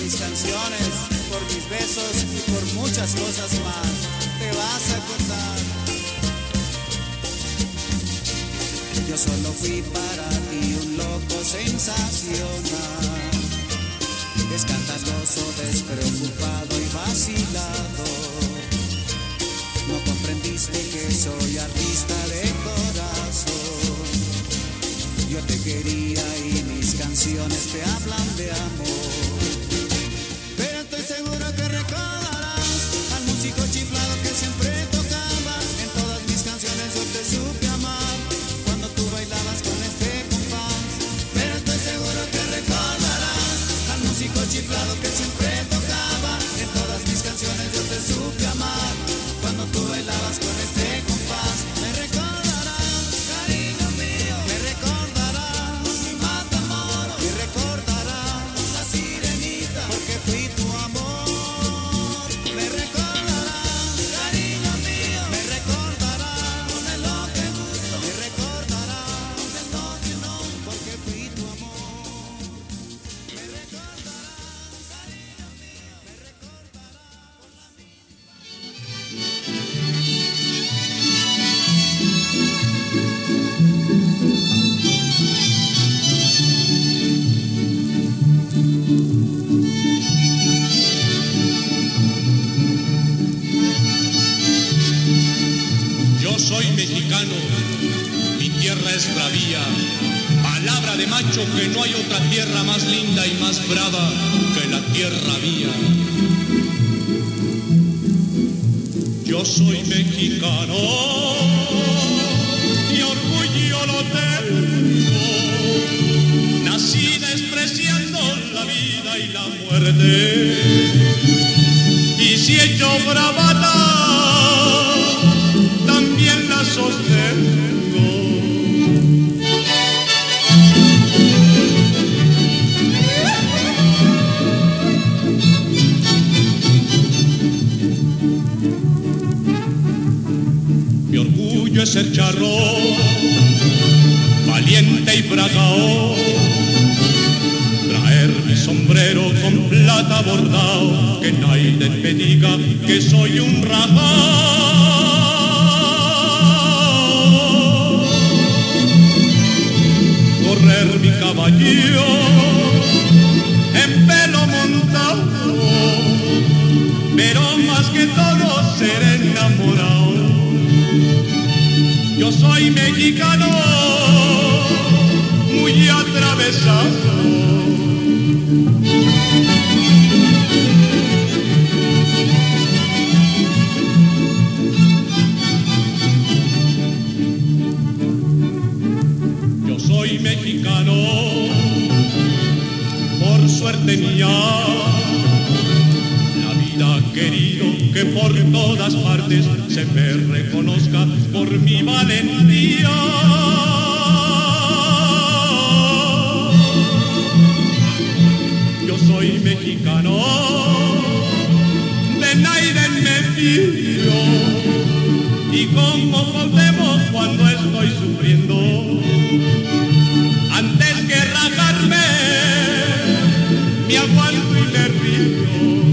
mis canciones, por mis besos y por muchas cosas más. Te vas a acordar. Yo solo fui para ti un loco sensacional, escandaloso, despreocupado y vacilado. No comprendiste que soy artista de corazón. Yo te quería y mis canciones te hablan de amor. Pero estoy seguro que recordarás al músico chiflado que siempre tocaba. En todas mis canciones yo te supe amar cuando tú bailabas con este compás. Pero estoy seguro que recordarás al músico chiflado que siempre tocaba. En todas mis canciones yo te supe amar cuando tú bailabas con este compás. Me recordarás, cariño mío, me recordarás mi Matamoros, me recordarás la sirenita, porque fui tu amor. Me recordarás, cariño mío, me recordarás con el lo que gusto, me recordarás con el no que no, porque fui tu amor. Me recordarás, cariño mío, me recordarás con la mía.
Yo soy mexicano, mi tierra es bravía, palabra de macho que no hay otra tierra más linda y más brava que la tierra mía. Yo soy mexicano y orgullo lo tengo, nací despreciando la vida y la muerte, y si he hecho bravata también la sostengo. Mi orgullo es ser charro, valiente y bragao, traer mi sombrero con plata bordado, que nadie me diga que soy un rajao. Correr mi caballo en pelo montado, pero más que todo ser enamorado. Yo soy mexicano, muy atravesado. Yo soy mexicano, por suerte mía, la vida querido que por todas partes se me reconozca por mi valentía. Yo soy mexicano, de nadie me fío, y como Cuauhtémoc cuando estoy sufriendo, antes que rajarme, me aguanto y me río.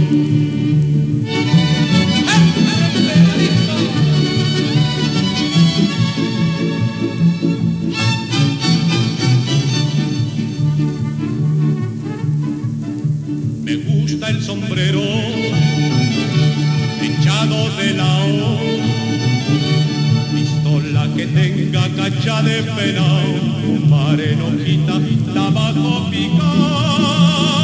Me gusta el sombrero hinchado de lao, pistola que tenga cacha de penao, mar en hojita, tabaco picado.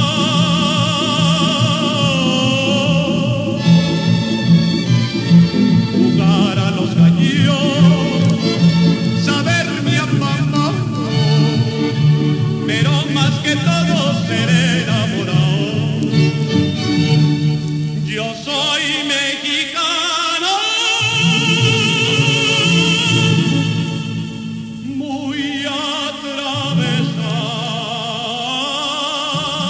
Jugar a los gallos, saber mi apamado, pero más que todo ser enamorado. Yo soy mexicano, muy atravesado.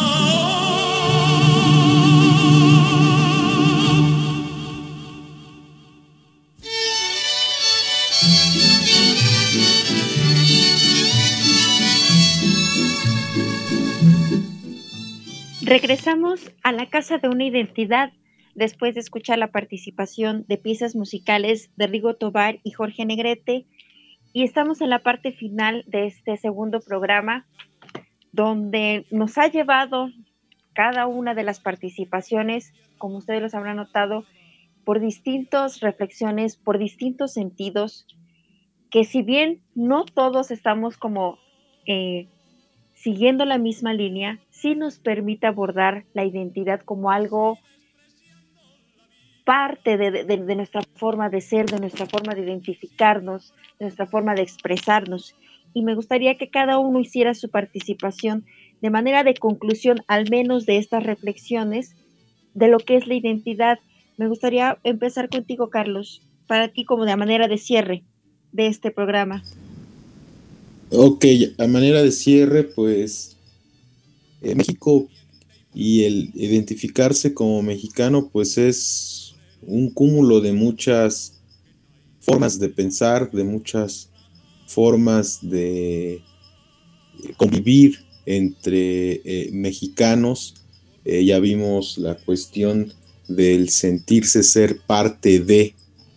Regresamos a la Casa de una Identidad después de escuchar la participación de piezas musicales de Rigo Tobar y Jorge Negrete, y estamos en la parte final de este segundo programa, donde nos ha llevado cada una de las participaciones, como ustedes los habrán notado, por distintas reflexiones, por distintos sentidos, que si bien no todos estamos como eh, siguiendo la misma línea, sí nos permite abordar la identidad como algo parte de, de, de nuestra forma de ser, de nuestra forma de identificarnos, de nuestra forma de expresarnos. Y me gustaría que cada uno hiciera su participación de manera de conclusión, al menos de estas reflexiones, de lo que es la identidad. Me gustaría empezar contigo, Carlos, para ti como de manera de cierre de este programa.
Ok, a manera de cierre, pues eh, México y el identificarse como mexicano, pues es un cúmulo de muchas formas de pensar, de muchas formas de convivir entre eh, mexicanos. Eh, ya vimos la cuestión del sentirse ser parte de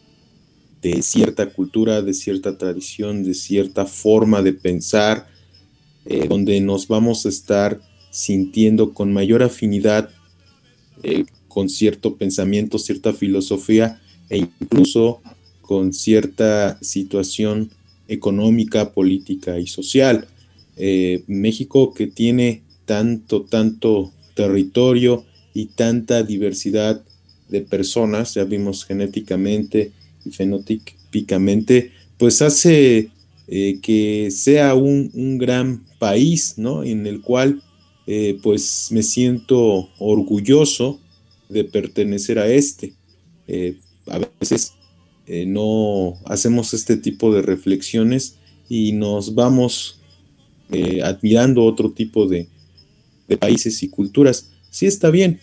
de cierta cultura, de cierta tradición, de cierta forma de pensar, eh, donde nos vamos a estar sintiendo con mayor afinidad eh, con cierto pensamiento, cierta filosofía e incluso con cierta situación económica, política y social. Eh, México, que tiene tanto, tanto territorio y tanta diversidad de personas, ya vimos genéticamente y fenotípicamente, pues hace eh, que sea un, un gran país, ¿no? En el cual eh, pues me siento orgulloso de pertenecer a este. Eh, a veces eh, no hacemos este tipo de reflexiones y nos vamos eh, admirando otro tipo de, de países y culturas. Sí, está bien,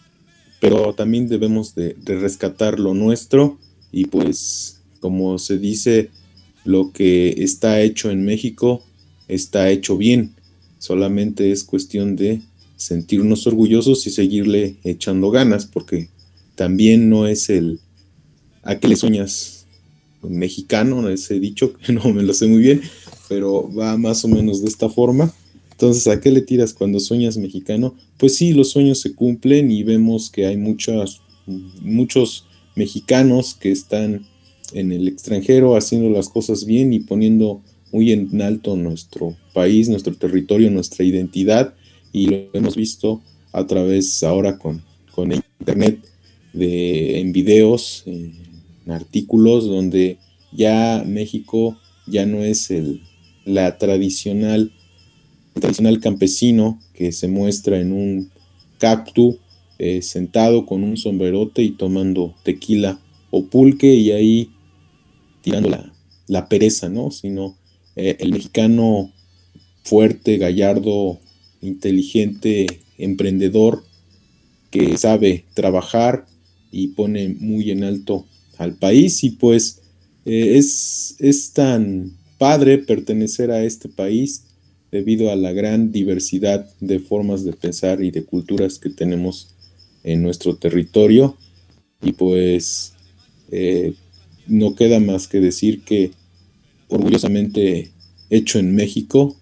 pero también debemos de, de rescatar lo nuestro. Y pues, como se dice, lo que está hecho en México está hecho bien. Solamente es cuestión de sentirnos orgullosos y seguirle echando ganas, porque también no es el ¿a qué le sueñas? Mexicano, ese dicho, que no me lo sé muy bien, pero va más o menos de esta forma. Entonces, ¿a qué le tiras cuando sueñas mexicano? Pues sí, los sueños se cumplen y vemos que hay muchas, muchos mexicanos que están en el extranjero haciendo las cosas bien y poniendo muy en alto nuestro país, nuestro territorio, nuestra identidad, y lo hemos visto a través ahora con, con el internet, de, en videos, en artículos, donde ya México ya no es el, la tradicional, el tradicional campesino que se muestra en un cactus, Eh, sentado con un sombrerote y tomando tequila o pulque y ahí tirando la, la pereza, ¿no? Sino eh, el mexicano fuerte, gallardo, inteligente, emprendedor, que sabe trabajar y pone muy en alto al país. Y pues eh, es, es tan padre pertenecer a este país debido a la gran diversidad de formas de pensar y de culturas que tenemos en nuestro territorio. Y pues eh, no queda más que decir que orgullosamente hecho en México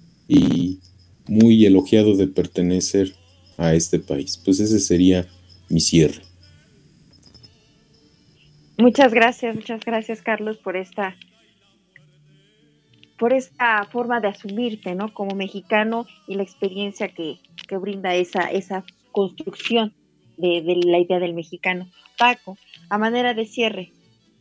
y muy elogiado de pertenecer a este país. Pues ese sería mi cierre.
Muchas gracias, muchas gracias, Carlos, por esta por esta forma de asumirte, ¿no? Como mexicano y la experiencia que, que brinda esa, esa construcción De, de la idea del mexicano. Paco, a manera de cierre.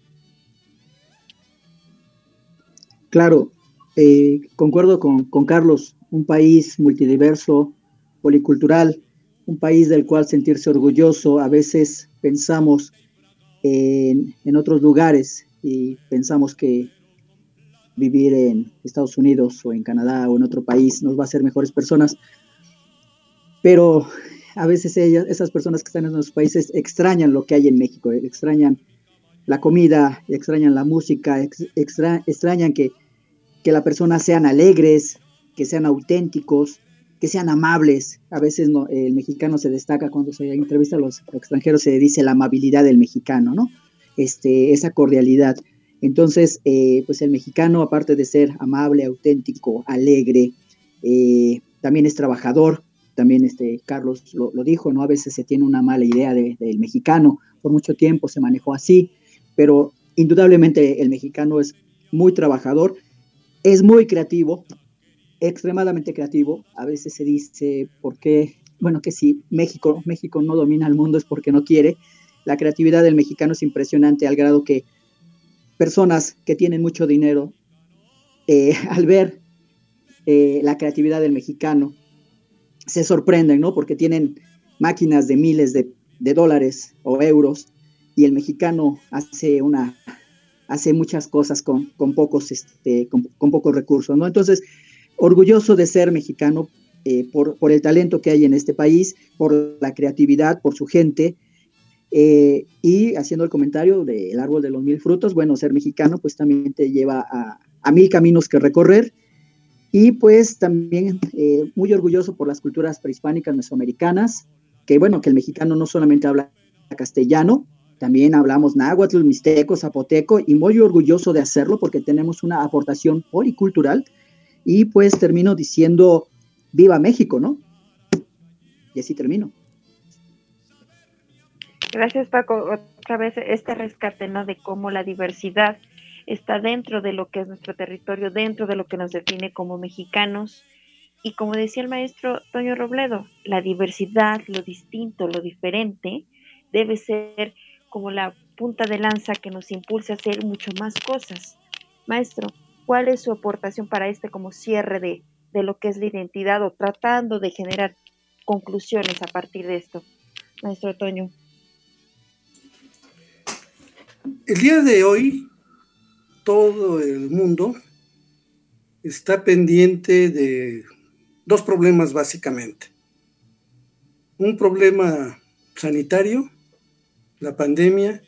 Claro, eh, concuerdo con, con Carlos, un país multidiverso, policultural, un país del cual sentirse orgulloso. A veces pensamos en, en otros lugares y pensamos que vivir en Estados Unidos o en Canadá o en otro país nos va a hacer mejores personas, pero a veces ellas, esas personas que están en esos países extrañan lo que hay en México, extrañan la comida, extrañan la música, extra, extrañan que, que las personas sean alegres, que sean auténticos, que sean amables. A veces no, el mexicano se destaca cuando se entrevista a los extranjeros, se dice la amabilidad del mexicano, ¿no? Este, esa cordialidad. Entonces, eh, pues el mexicano, aparte de ser amable, auténtico, alegre, eh, también es trabajador. También este, Carlos lo, lo dijo, ¿no? A veces se tiene una mala idea de, del mexicano, por mucho tiempo se manejó así, pero indudablemente el mexicano es muy trabajador, es muy creativo, extremadamente creativo. A veces se dice, ¿por qué? Bueno, que si México, México no domina el mundo es porque no quiere. La creatividad del mexicano es impresionante al grado que personas que tienen mucho dinero, eh, al ver eh, la creatividad del mexicano, se sorprenden, ¿no? Porque tienen máquinas de miles de, de dólares o euros y el mexicano hace una hace muchas cosas con, con pocos este, con, con pocos recursos, ¿no? Entonces, orgulloso de ser mexicano eh, por, por el talento que hay en este país, por la creatividad, por su gente. Eh, y haciendo el comentario del árbol de los mil frutos, bueno, ser mexicano pues también te lleva a, a mil caminos que recorrer. Y pues también eh, muy orgulloso por las culturas prehispánicas mesoamericanas, que bueno, que el mexicano no solamente habla castellano, también hablamos náhuatl, mixteco, zapoteco, y muy orgulloso de hacerlo porque tenemos una aportación policultural. Y pues termino diciendo, ¡viva México!, ¿no? Y así termino.
Gracias, Paco. Otra vez este rescate, ¿no? De cómo la diversidad está dentro de lo que es nuestro territorio, dentro de lo que nos define como mexicanos. Y como decía el maestro Toño Robledo, la diversidad, lo distinto, lo diferente, debe ser como la punta de lanza que nos impulsa a hacer mucho más cosas. Maestro, ¿cuál es su aportación para este como cierre de, de lo que es la identidad o tratando de generar conclusiones a partir de esto? Maestro Toño.
El día de hoy, todo el mundo está pendiente de dos problemas básicamente. Un problema sanitario, la pandemia,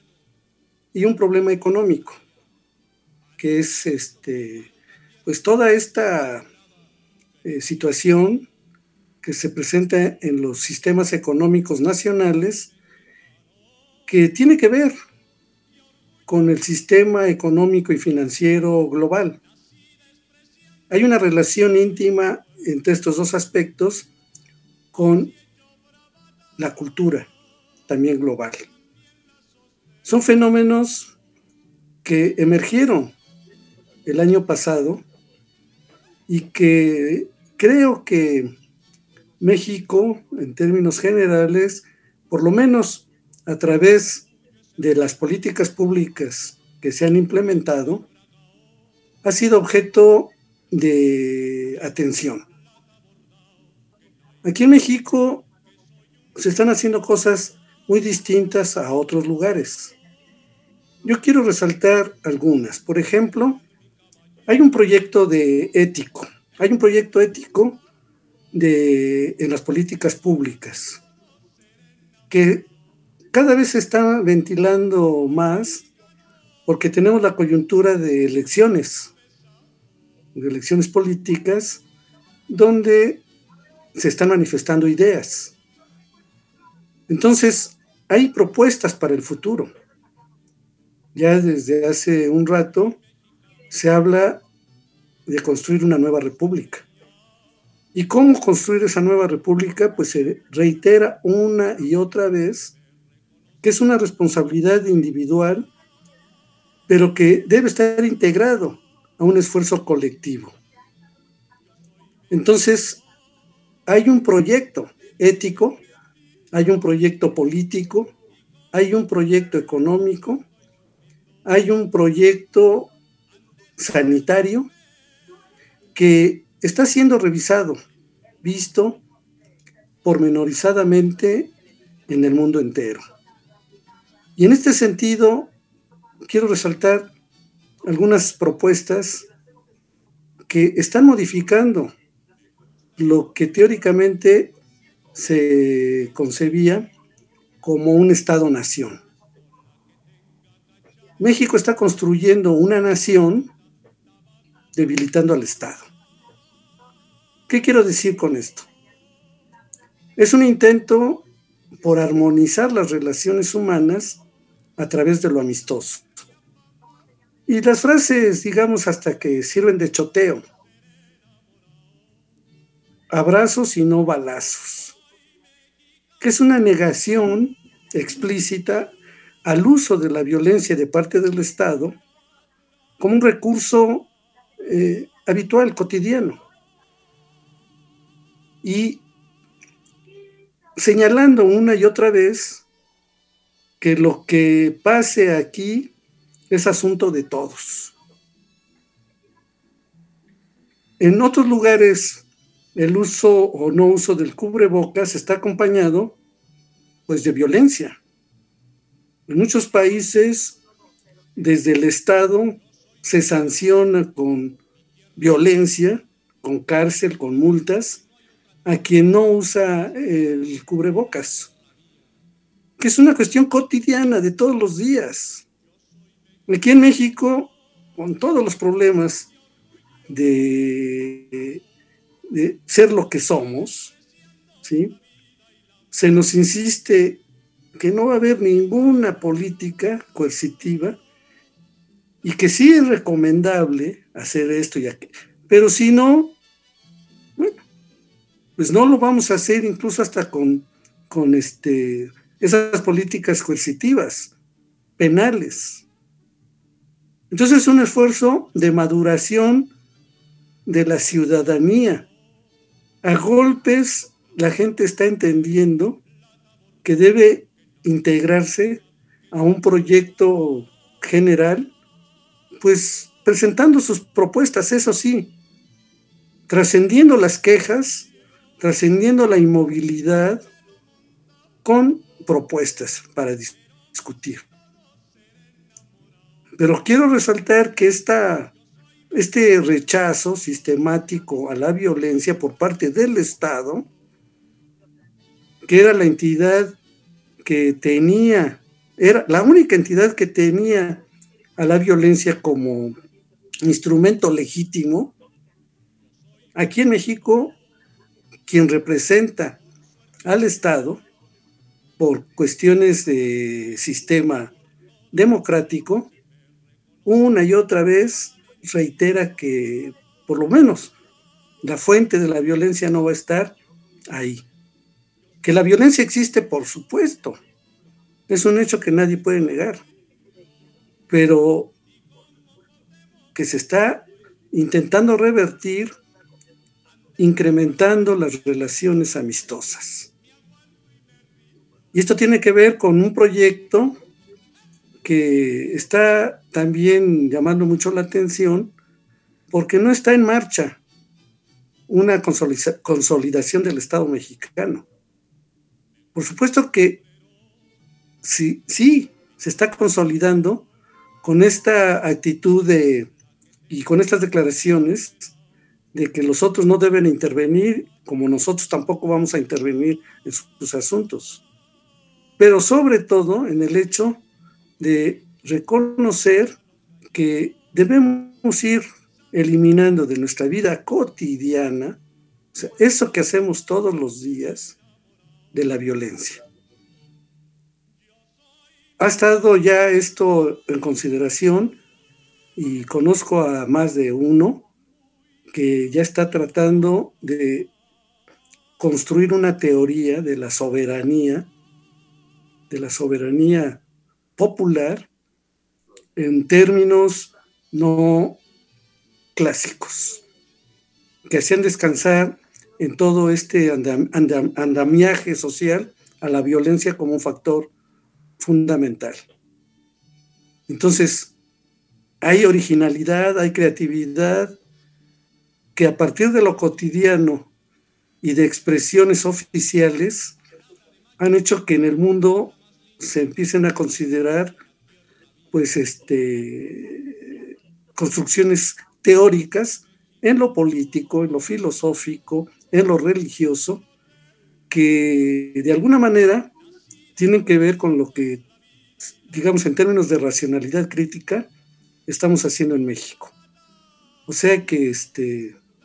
y un problema económico, que es este, pues toda esta eh, situación que se presenta en los sistemas económicos nacionales, que tiene que ver con el sistema económico y financiero global. Hay una relación íntima entre estos dos aspectos con la cultura, también global. Son fenómenos que emergieron el año pasado y que creo que México, en términos generales, por lo menos a través de las políticas públicas que se han implementado, ha sido objeto de atención. Aquí en México se están haciendo cosas muy distintas a otros lugares. Yo quiero resaltar algunas. Por ejemplo, hay un proyecto de ético, hay un proyecto ético de, en las políticas públicas que cada vez se está ventilando más porque tenemos la coyuntura de elecciones, de elecciones políticas, donde se están manifestando ideas. Entonces, hay propuestas para el futuro. Ya desde hace un rato se habla de construir una nueva república. ¿Y cómo construir esa nueva república? Pues se reitera una y otra vez que es una responsabilidad individual, pero que debe estar integrado a un esfuerzo colectivo. Entonces, hay un proyecto ético, hay un proyecto político, hay un proyecto económico, hay un proyecto sanitario que está siendo revisado, visto pormenorizadamente en el mundo entero. Y en este sentido, quiero resaltar algunas propuestas que están modificando lo que teóricamente se concebía como un Estado-nación. México está construyendo una nación debilitando al Estado. ¿Qué quiero decir con esto? Es un intento por armonizar las relaciones humanas a través de lo amistoso. Y las frases, digamos, hasta que sirven de choteo. Abrazos y no balazos. Que es una negación explícita al uso de la violencia de parte del Estado como un recurso eh, habitual, cotidiano. Y señalando una y otra vez que lo que pase aquí es asunto de todos. En otros lugares, el uso o no uso del cubrebocas está acompañado, pues, de violencia. En muchos países, desde el Estado, se sanciona con violencia, con cárcel, con multas, a quien no usa el cubrebocas, que es una cuestión cotidiana de todos los días. Aquí en México, con todos los problemas de, de ser lo que somos, ¿sí?, se nos insiste que no va a haber ninguna política coercitiva y que sí es recomendable hacer esto y aquello, pero si no, bueno, pues no lo vamos a hacer, incluso hasta con, con este, esas políticas coercitivas, penales. Entonces es un esfuerzo de maduración de la ciudadanía. A golpes la gente está entendiendo que debe integrarse a un proyecto general, pues presentando sus propuestas, eso sí, trascendiendo las quejas, trascendiendo la inmovilidad, con propuestas para dis- discutir. Pero quiero resaltar que esta, este rechazo sistemático a la violencia por parte del Estado, que era la entidad que tenía, era la única entidad que tenía a la violencia como instrumento legítimo, aquí en México, quien representa al Estado, por cuestiones de sistema democrático, una y otra vez reitera que por lo menos la fuente de la violencia no va a estar ahí. Que la violencia existe, por supuesto, es un hecho que nadie puede negar, pero que se está intentando revertir incrementando las relaciones amistosas. Y esto tiene que ver con un proyecto que está también llamando mucho la atención porque no está en marcha una consolidación del Estado mexicano. Por supuesto que sí, sí se está consolidando con esta actitud de, y con estas declaraciones de que los otros no deben intervenir, como nosotros tampoco vamos a intervenir en sus asuntos. Pero sobre todo en el hecho de reconocer que debemos ir eliminando de nuestra vida cotidiana, o sea, eso que hacemos todos los días, de la violencia. Ha estado ya esto en consideración y conozco a más de uno que ya está tratando de construir una teoría de la soberanía, de la soberanía popular en términos no clásicos, que hacían descansar en todo este andam, andam, andamiaje social a la violencia como un factor fundamental. Entonces, hay originalidad, hay creatividad, que a partir de lo cotidiano y de expresiones oficiales han hecho que en el mundo se empiecen a considerar pues este construcciones teóricas en lo político, en lo filosófico, en lo religioso, que de alguna manera tienen que ver con lo que, digamos, en términos de racionalidad crítica, estamos haciendo en México. O sea que este,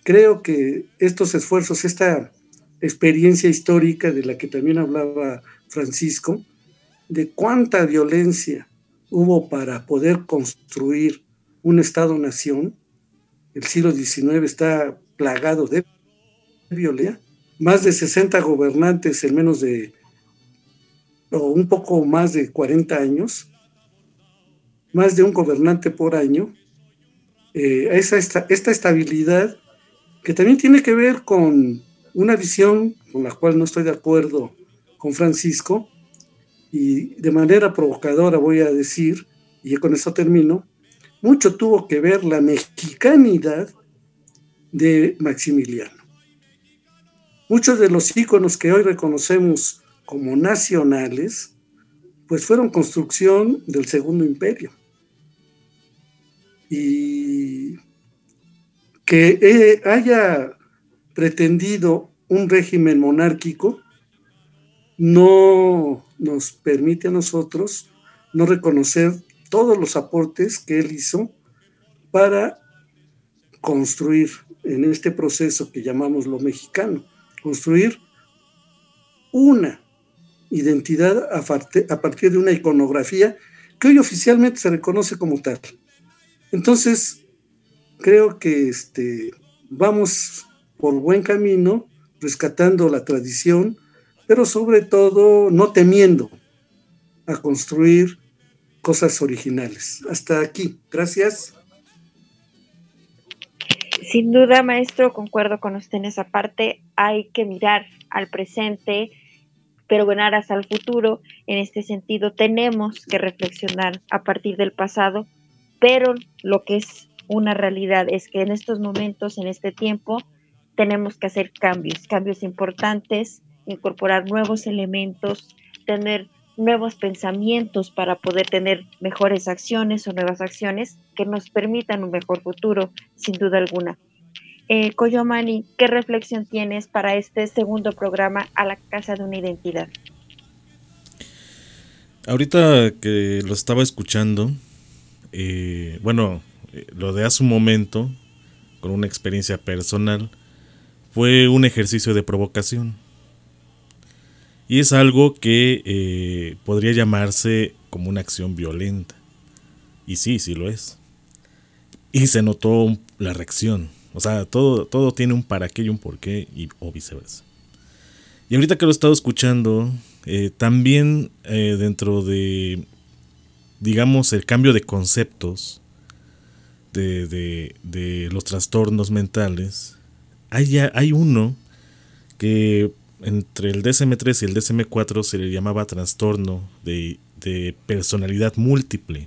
creo que estos esfuerzos, esta experiencia histórica de la que también hablaba Francisco, de cuánta violencia hubo para poder construir un Estado-nación, el siglo diecinueve está plagado de violencia, más de sesenta gobernantes en menos de, o un poco más de cuarenta años, más de un gobernante por año, eh, esa, esta, esta estabilidad que también tiene que ver con una visión con la cual no estoy de acuerdo con Francisco, y de manera provocadora voy a decir, y con eso termino, mucho tuvo que ver la mexicanidad de Maximiliano. Muchos de los íconos que hoy reconocemos como nacionales, pues fueron construcción del Segundo Imperio. Y que eh, haya pretendido un régimen monárquico no nos permite a nosotros no reconocer todos los aportes que él hizo para construir en este proceso que llamamos lo mexicano, construir una identidad a, parte, a partir de una iconografía que hoy oficialmente se reconoce como tal. Entonces, creo que este, vamos por buen camino, rescatando la tradición, pero sobre todo no temiendo a construir cosas originales. Hasta aquí. Gracias.
Sin duda, maestro, concuerdo con usted en esa parte. Hay que mirar al presente, pero en aras al futuro. En este sentido, tenemos que reflexionar a partir del pasado, pero lo que es una realidad es que en estos momentos, en este tiempo, tenemos que hacer cambios, cambios importantes, incorporar nuevos elementos, tener nuevos pensamientos para poder tener mejores acciones o nuevas acciones que nos permitan un mejor futuro, sin duda alguna. Eh, Coyomani, ¿qué reflexión tienes para este segundo programa A la Casa de una Identidad?
Ahorita que lo estaba escuchando, eh, bueno, eh, lo de hace un momento, con una experiencia personal, fue un ejercicio de provocación. Y es algo que eh, podría llamarse como una acción violenta. Y sí, sí lo es. Y se notó la reacción. O sea, todo, todo tiene un para qué y un por qué, y, o viceversa. Y ahorita que lo he estado escuchando, eh, también eh, dentro de, digamos, el cambio de conceptos de, de, de los trastornos mentales, hay, hay uno que entre el D S M tres y el D S M cuatro se le llamaba trastorno de, de personalidad múltiple.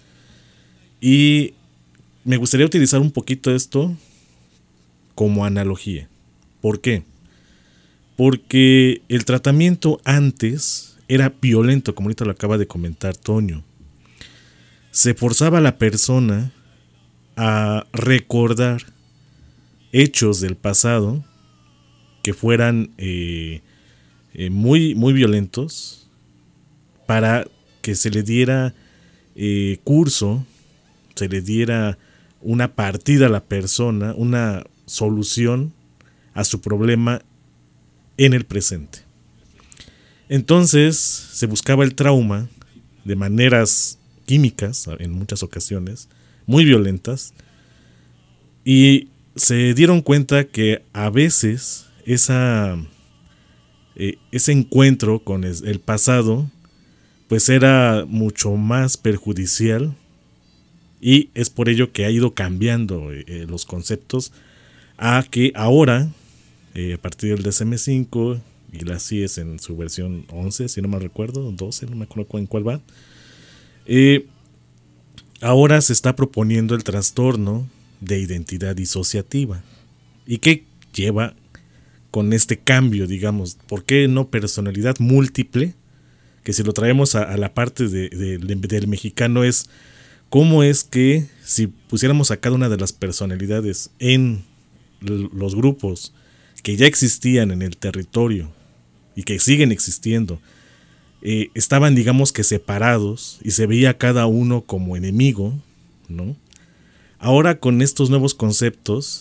Y me gustaría utilizar un poquito esto como analogía. ¿Por qué? Porque el tratamiento antes era violento, como ahorita lo acaba de comentar Toño. Se forzaba a la persona a recordar hechos del pasado que fueran eh, eh, muy, muy violentos para que se le diera eh, curso, se le diera una partida a la persona, una solución a su problema en el presente. Entonces se buscaba el trauma de maneras químicas, en muchas ocasiones, muy violentas, y se dieron cuenta que a veces esa, eh, ese encuentro con el pasado pues era mucho más perjudicial, y es por ello que ha ido cambiando eh, los conceptos a que ahora, eh, a partir del D S M cinco y la C I E S en su versión once, si no me recuerdo, doce, no me acuerdo en cuál va, eh, ahora se está proponiendo el trastorno de identidad disociativa. ¿Y qué lleva con este cambio, digamos? ¿Por qué no personalidad múltiple? Que si lo traemos a, a la parte de, de, de, del mexicano es cómo es que si pusiéramos a cada una de las personalidades en l- los grupos que ya existían en el territorio y que siguen existiendo, eh, estaban digamos que separados y se veía cada uno como enemigo, ¿no? Ahora con estos nuevos conceptos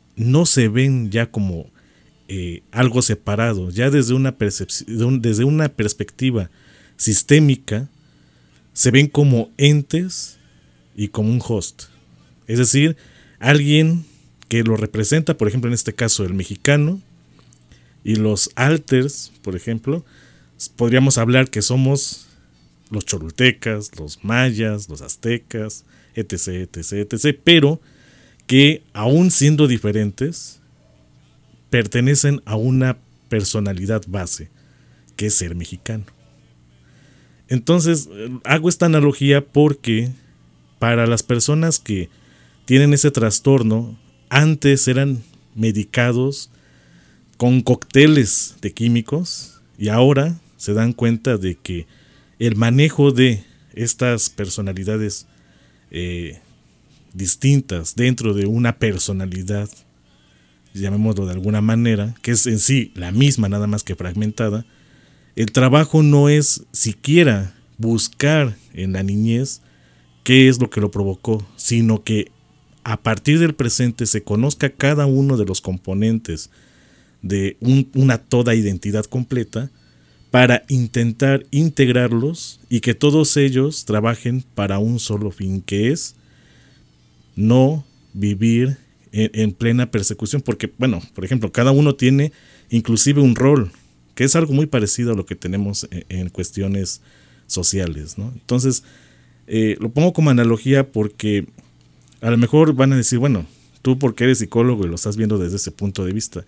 no se ven ya como eh, algo separado, ya desde una, percepción, desde una perspectiva sistémica, se ven como entes y como un host. Es decir, alguien que lo representa, por ejemplo, en este caso el mexicano, y los alters, por ejemplo, podríamos hablar que somos los cholultecas, los mayas, los aztecas, etc, etc, etc, pero que aún siendo diferentes, pertenecen a una personalidad base, que es ser mexicano. Entonces, hago esta analogía porque para las personas que tienen ese trastorno, antes eran medicados con cócteles de químicos y ahora se dan cuenta de que el manejo de estas personalidades eh, distintas dentro de una personalidad, llamémoslo de alguna manera, que es en sí la misma, nada más que fragmentada, el trabajo no es siquiera buscar en la niñez qué es lo que lo provocó, sino que a partir del presente se conozca cada uno de los componentes de un, una toda identidad completa para intentar integrarlos y que todos ellos trabajen para un solo fin, que es no vivir en, en plena persecución, porque, bueno, por ejemplo, cada uno tiene inclusive un rol, que es algo muy parecido a lo que tenemos en, en cuestiones sociales, ¿no? Entonces, eh, lo pongo como analogía porque a lo mejor van a decir, bueno, tú porque eres psicólogo y lo estás viendo desde ese punto de vista.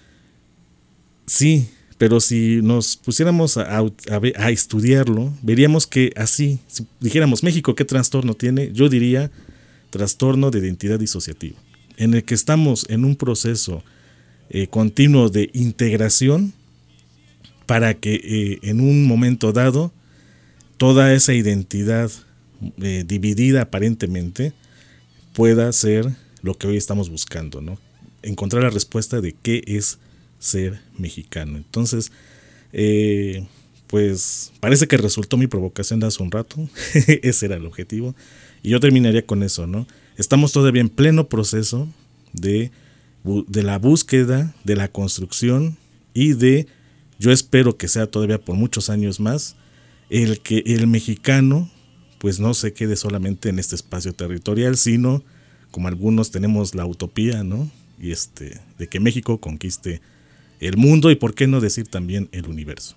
Sí, pero si nos pusiéramos a, a, a estudiarlo, veríamos que así, si dijéramos México, ¿qué trastorno tiene? Yo diría trastorno de identidad disociativa, en el que estamos en un proceso eh, continuo de integración para que eh, en un momento dado toda esa identidad eh, dividida aparentemente pueda ser lo que hoy estamos buscando, ¿no? Encontrar la respuesta de qué es ser mexicano. Entonces, eh, pues parece que resultó mi provocación de hace un rato. Ese era el objetivo. Y yo terminaría con eso, ¿no? Estamos todavía en pleno proceso de, de la búsqueda, de la construcción y de, yo espero que sea todavía por muchos años más, el que el mexicano pues no se quede solamente en este espacio territorial, sino como algunos tenemos la utopía, ¿no? Y este, de que México conquiste el mundo y por qué no decir también el universo.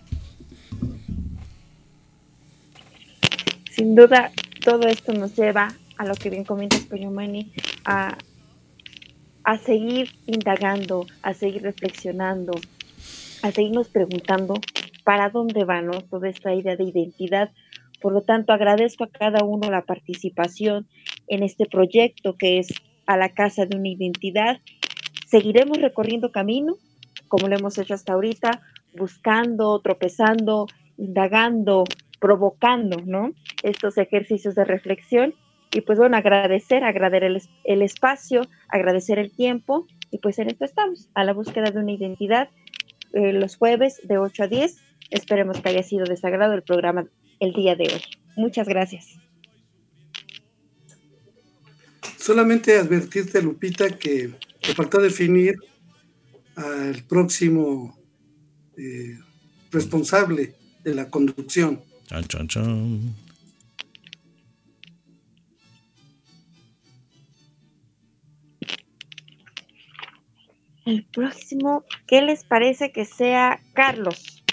Sin duda, todo esto nos lleva a lo que bien comentas, Coyomani, a, a seguir indagando, a seguir reflexionando, a seguirnos preguntando para dónde va, ¿no?, toda esta idea de identidad. Por lo tanto, agradezco a cada uno la participación en este proyecto que es A la Casa de una Identidad. Seguiremos recorriendo camino, como lo hemos hecho hasta ahorita, buscando, tropezando, indagando, provocando, ¿no?, estos ejercicios de reflexión. Y pues bueno, agradecer, agradecer el, el espacio, agradecer el tiempo, y pues en esto estamos, a la búsqueda de una identidad, eh, los jueves de ocho a diez. Esperemos que haya sido de su agrado el programa el día de hoy. Muchas gracias.
Solamente advertirte, Lupita, que te faltó definir al próximo eh, responsable de la conducción.
Chan, chan, chan.
El próximo, ¿qué les parece que sea Carlos?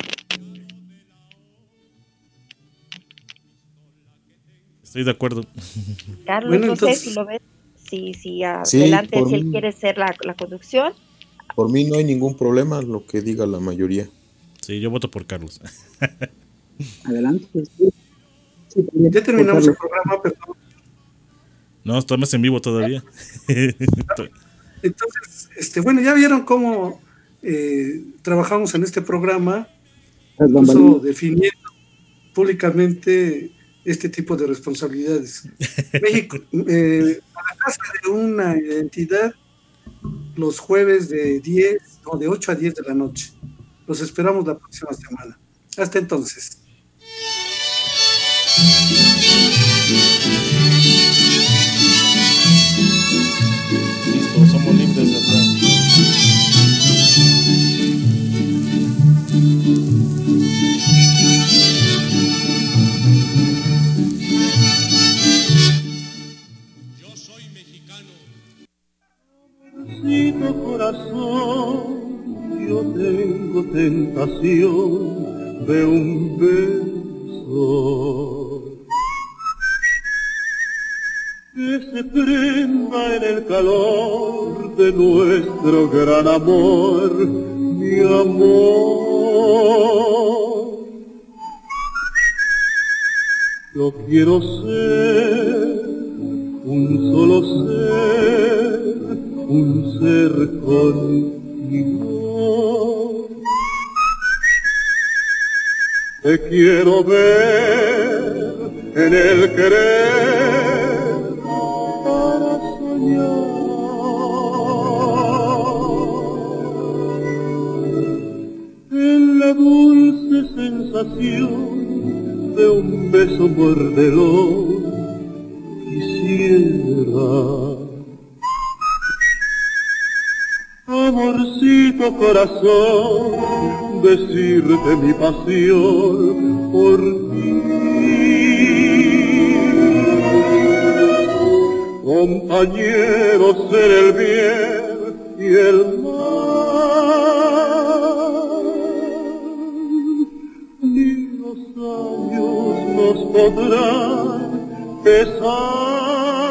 Estoy de acuerdo.
Carlos,
Bueno,
no
entonces,
sé si lo ves, si, si
Sí,
adelante,
por
si él
mí.
quiere ser la, la conducción.
Por mí no hay ningún problema, lo que diga la mayoría.
Sí, yo voto por Carlos.
Adelante. Sí. Sí, también,
ya terminamos
por
el programa, perdón.
No, estamos en vivo todavía.
Entonces, este, bueno, ya vieron cómo eh, trabajamos en este programa,
Carlos.
incluso
Bambalín.
definiendo públicamente este tipo de responsabilidades. México, eh, a la casa de una identidad, los jueves de diez, no, de ocho a diez de la noche. Los esperamos la próxima semana. Hasta entonces.
Listo, somos libres de hablar.
de un beso que se prenda en el calor de nuestro gran amor, mi amor. Yo quiero ser un solo ser, un ser conmigo. Te quiero ver en el querer para soñar. En la dulce sensación de un beso mordedor quisiera. Amorcito corazón, decirte mi pasión por ti. Compañero, ser el bien y el mal, ni los años nos podrán pesar.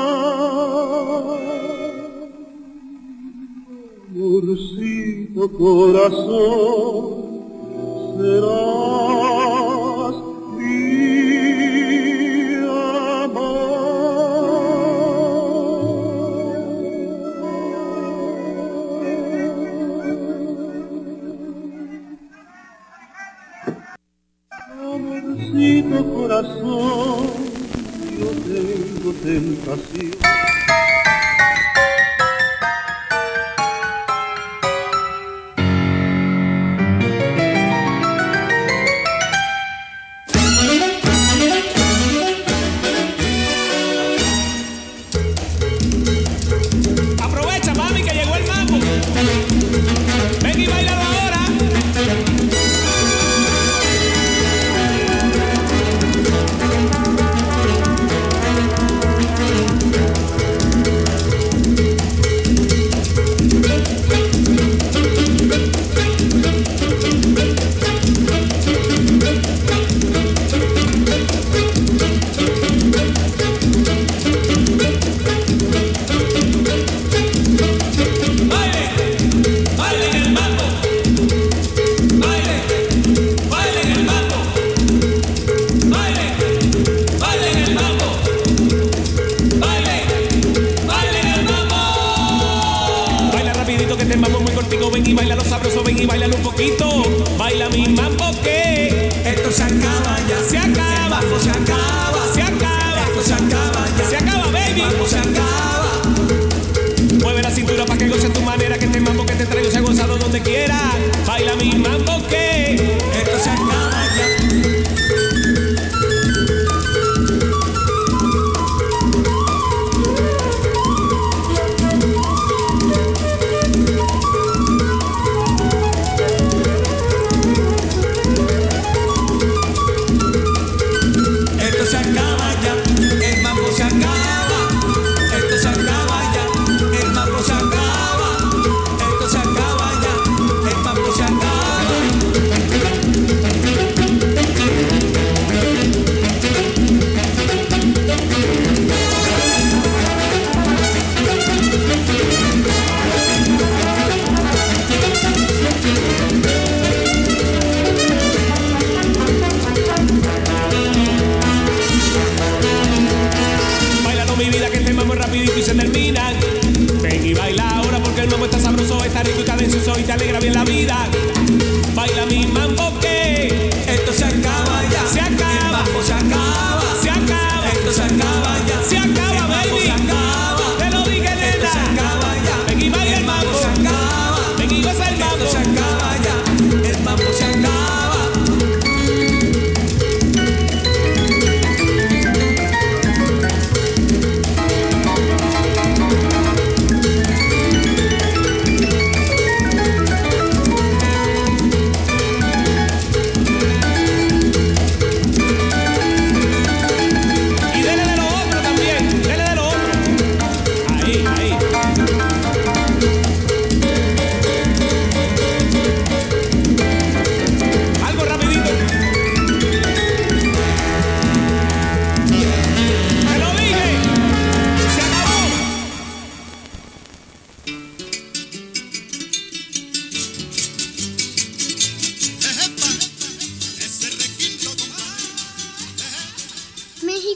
Amorcito corazón, serás mi amor. Amorcito corazón, yo tengo tentación.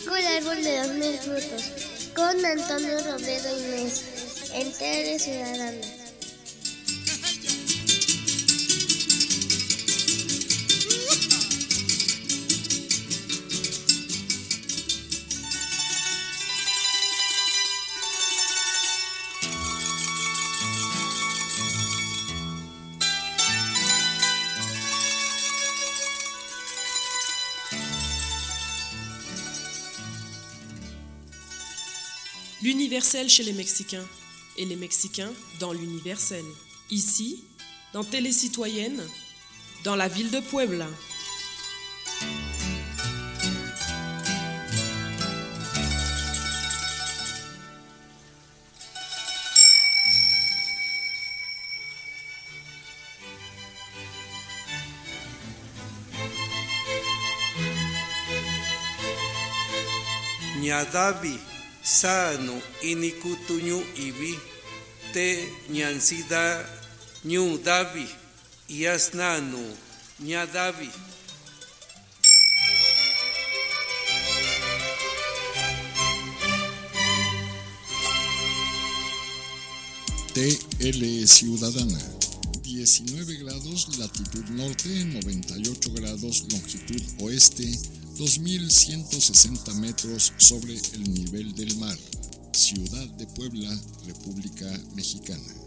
México, el árbol de los mil frutos, con Antonio Robledo Inés, en Tele Ciudadana.
L'universel chez les Mexicains et les Mexicains dans l'universel. Ici, dans Télé Citoyenne, dans la ville de Puebla.
Ñadavi sano inikutuñu ibi te ñansida ñu davi yasnanu ñadavi.
T L Ciudadana, diecinueve grados latitud norte, noventa y ocho grados longitud oeste, dos mil ciento sesenta metros sobre el nivel del mar. Ciudad de Puebla, República Mexicana.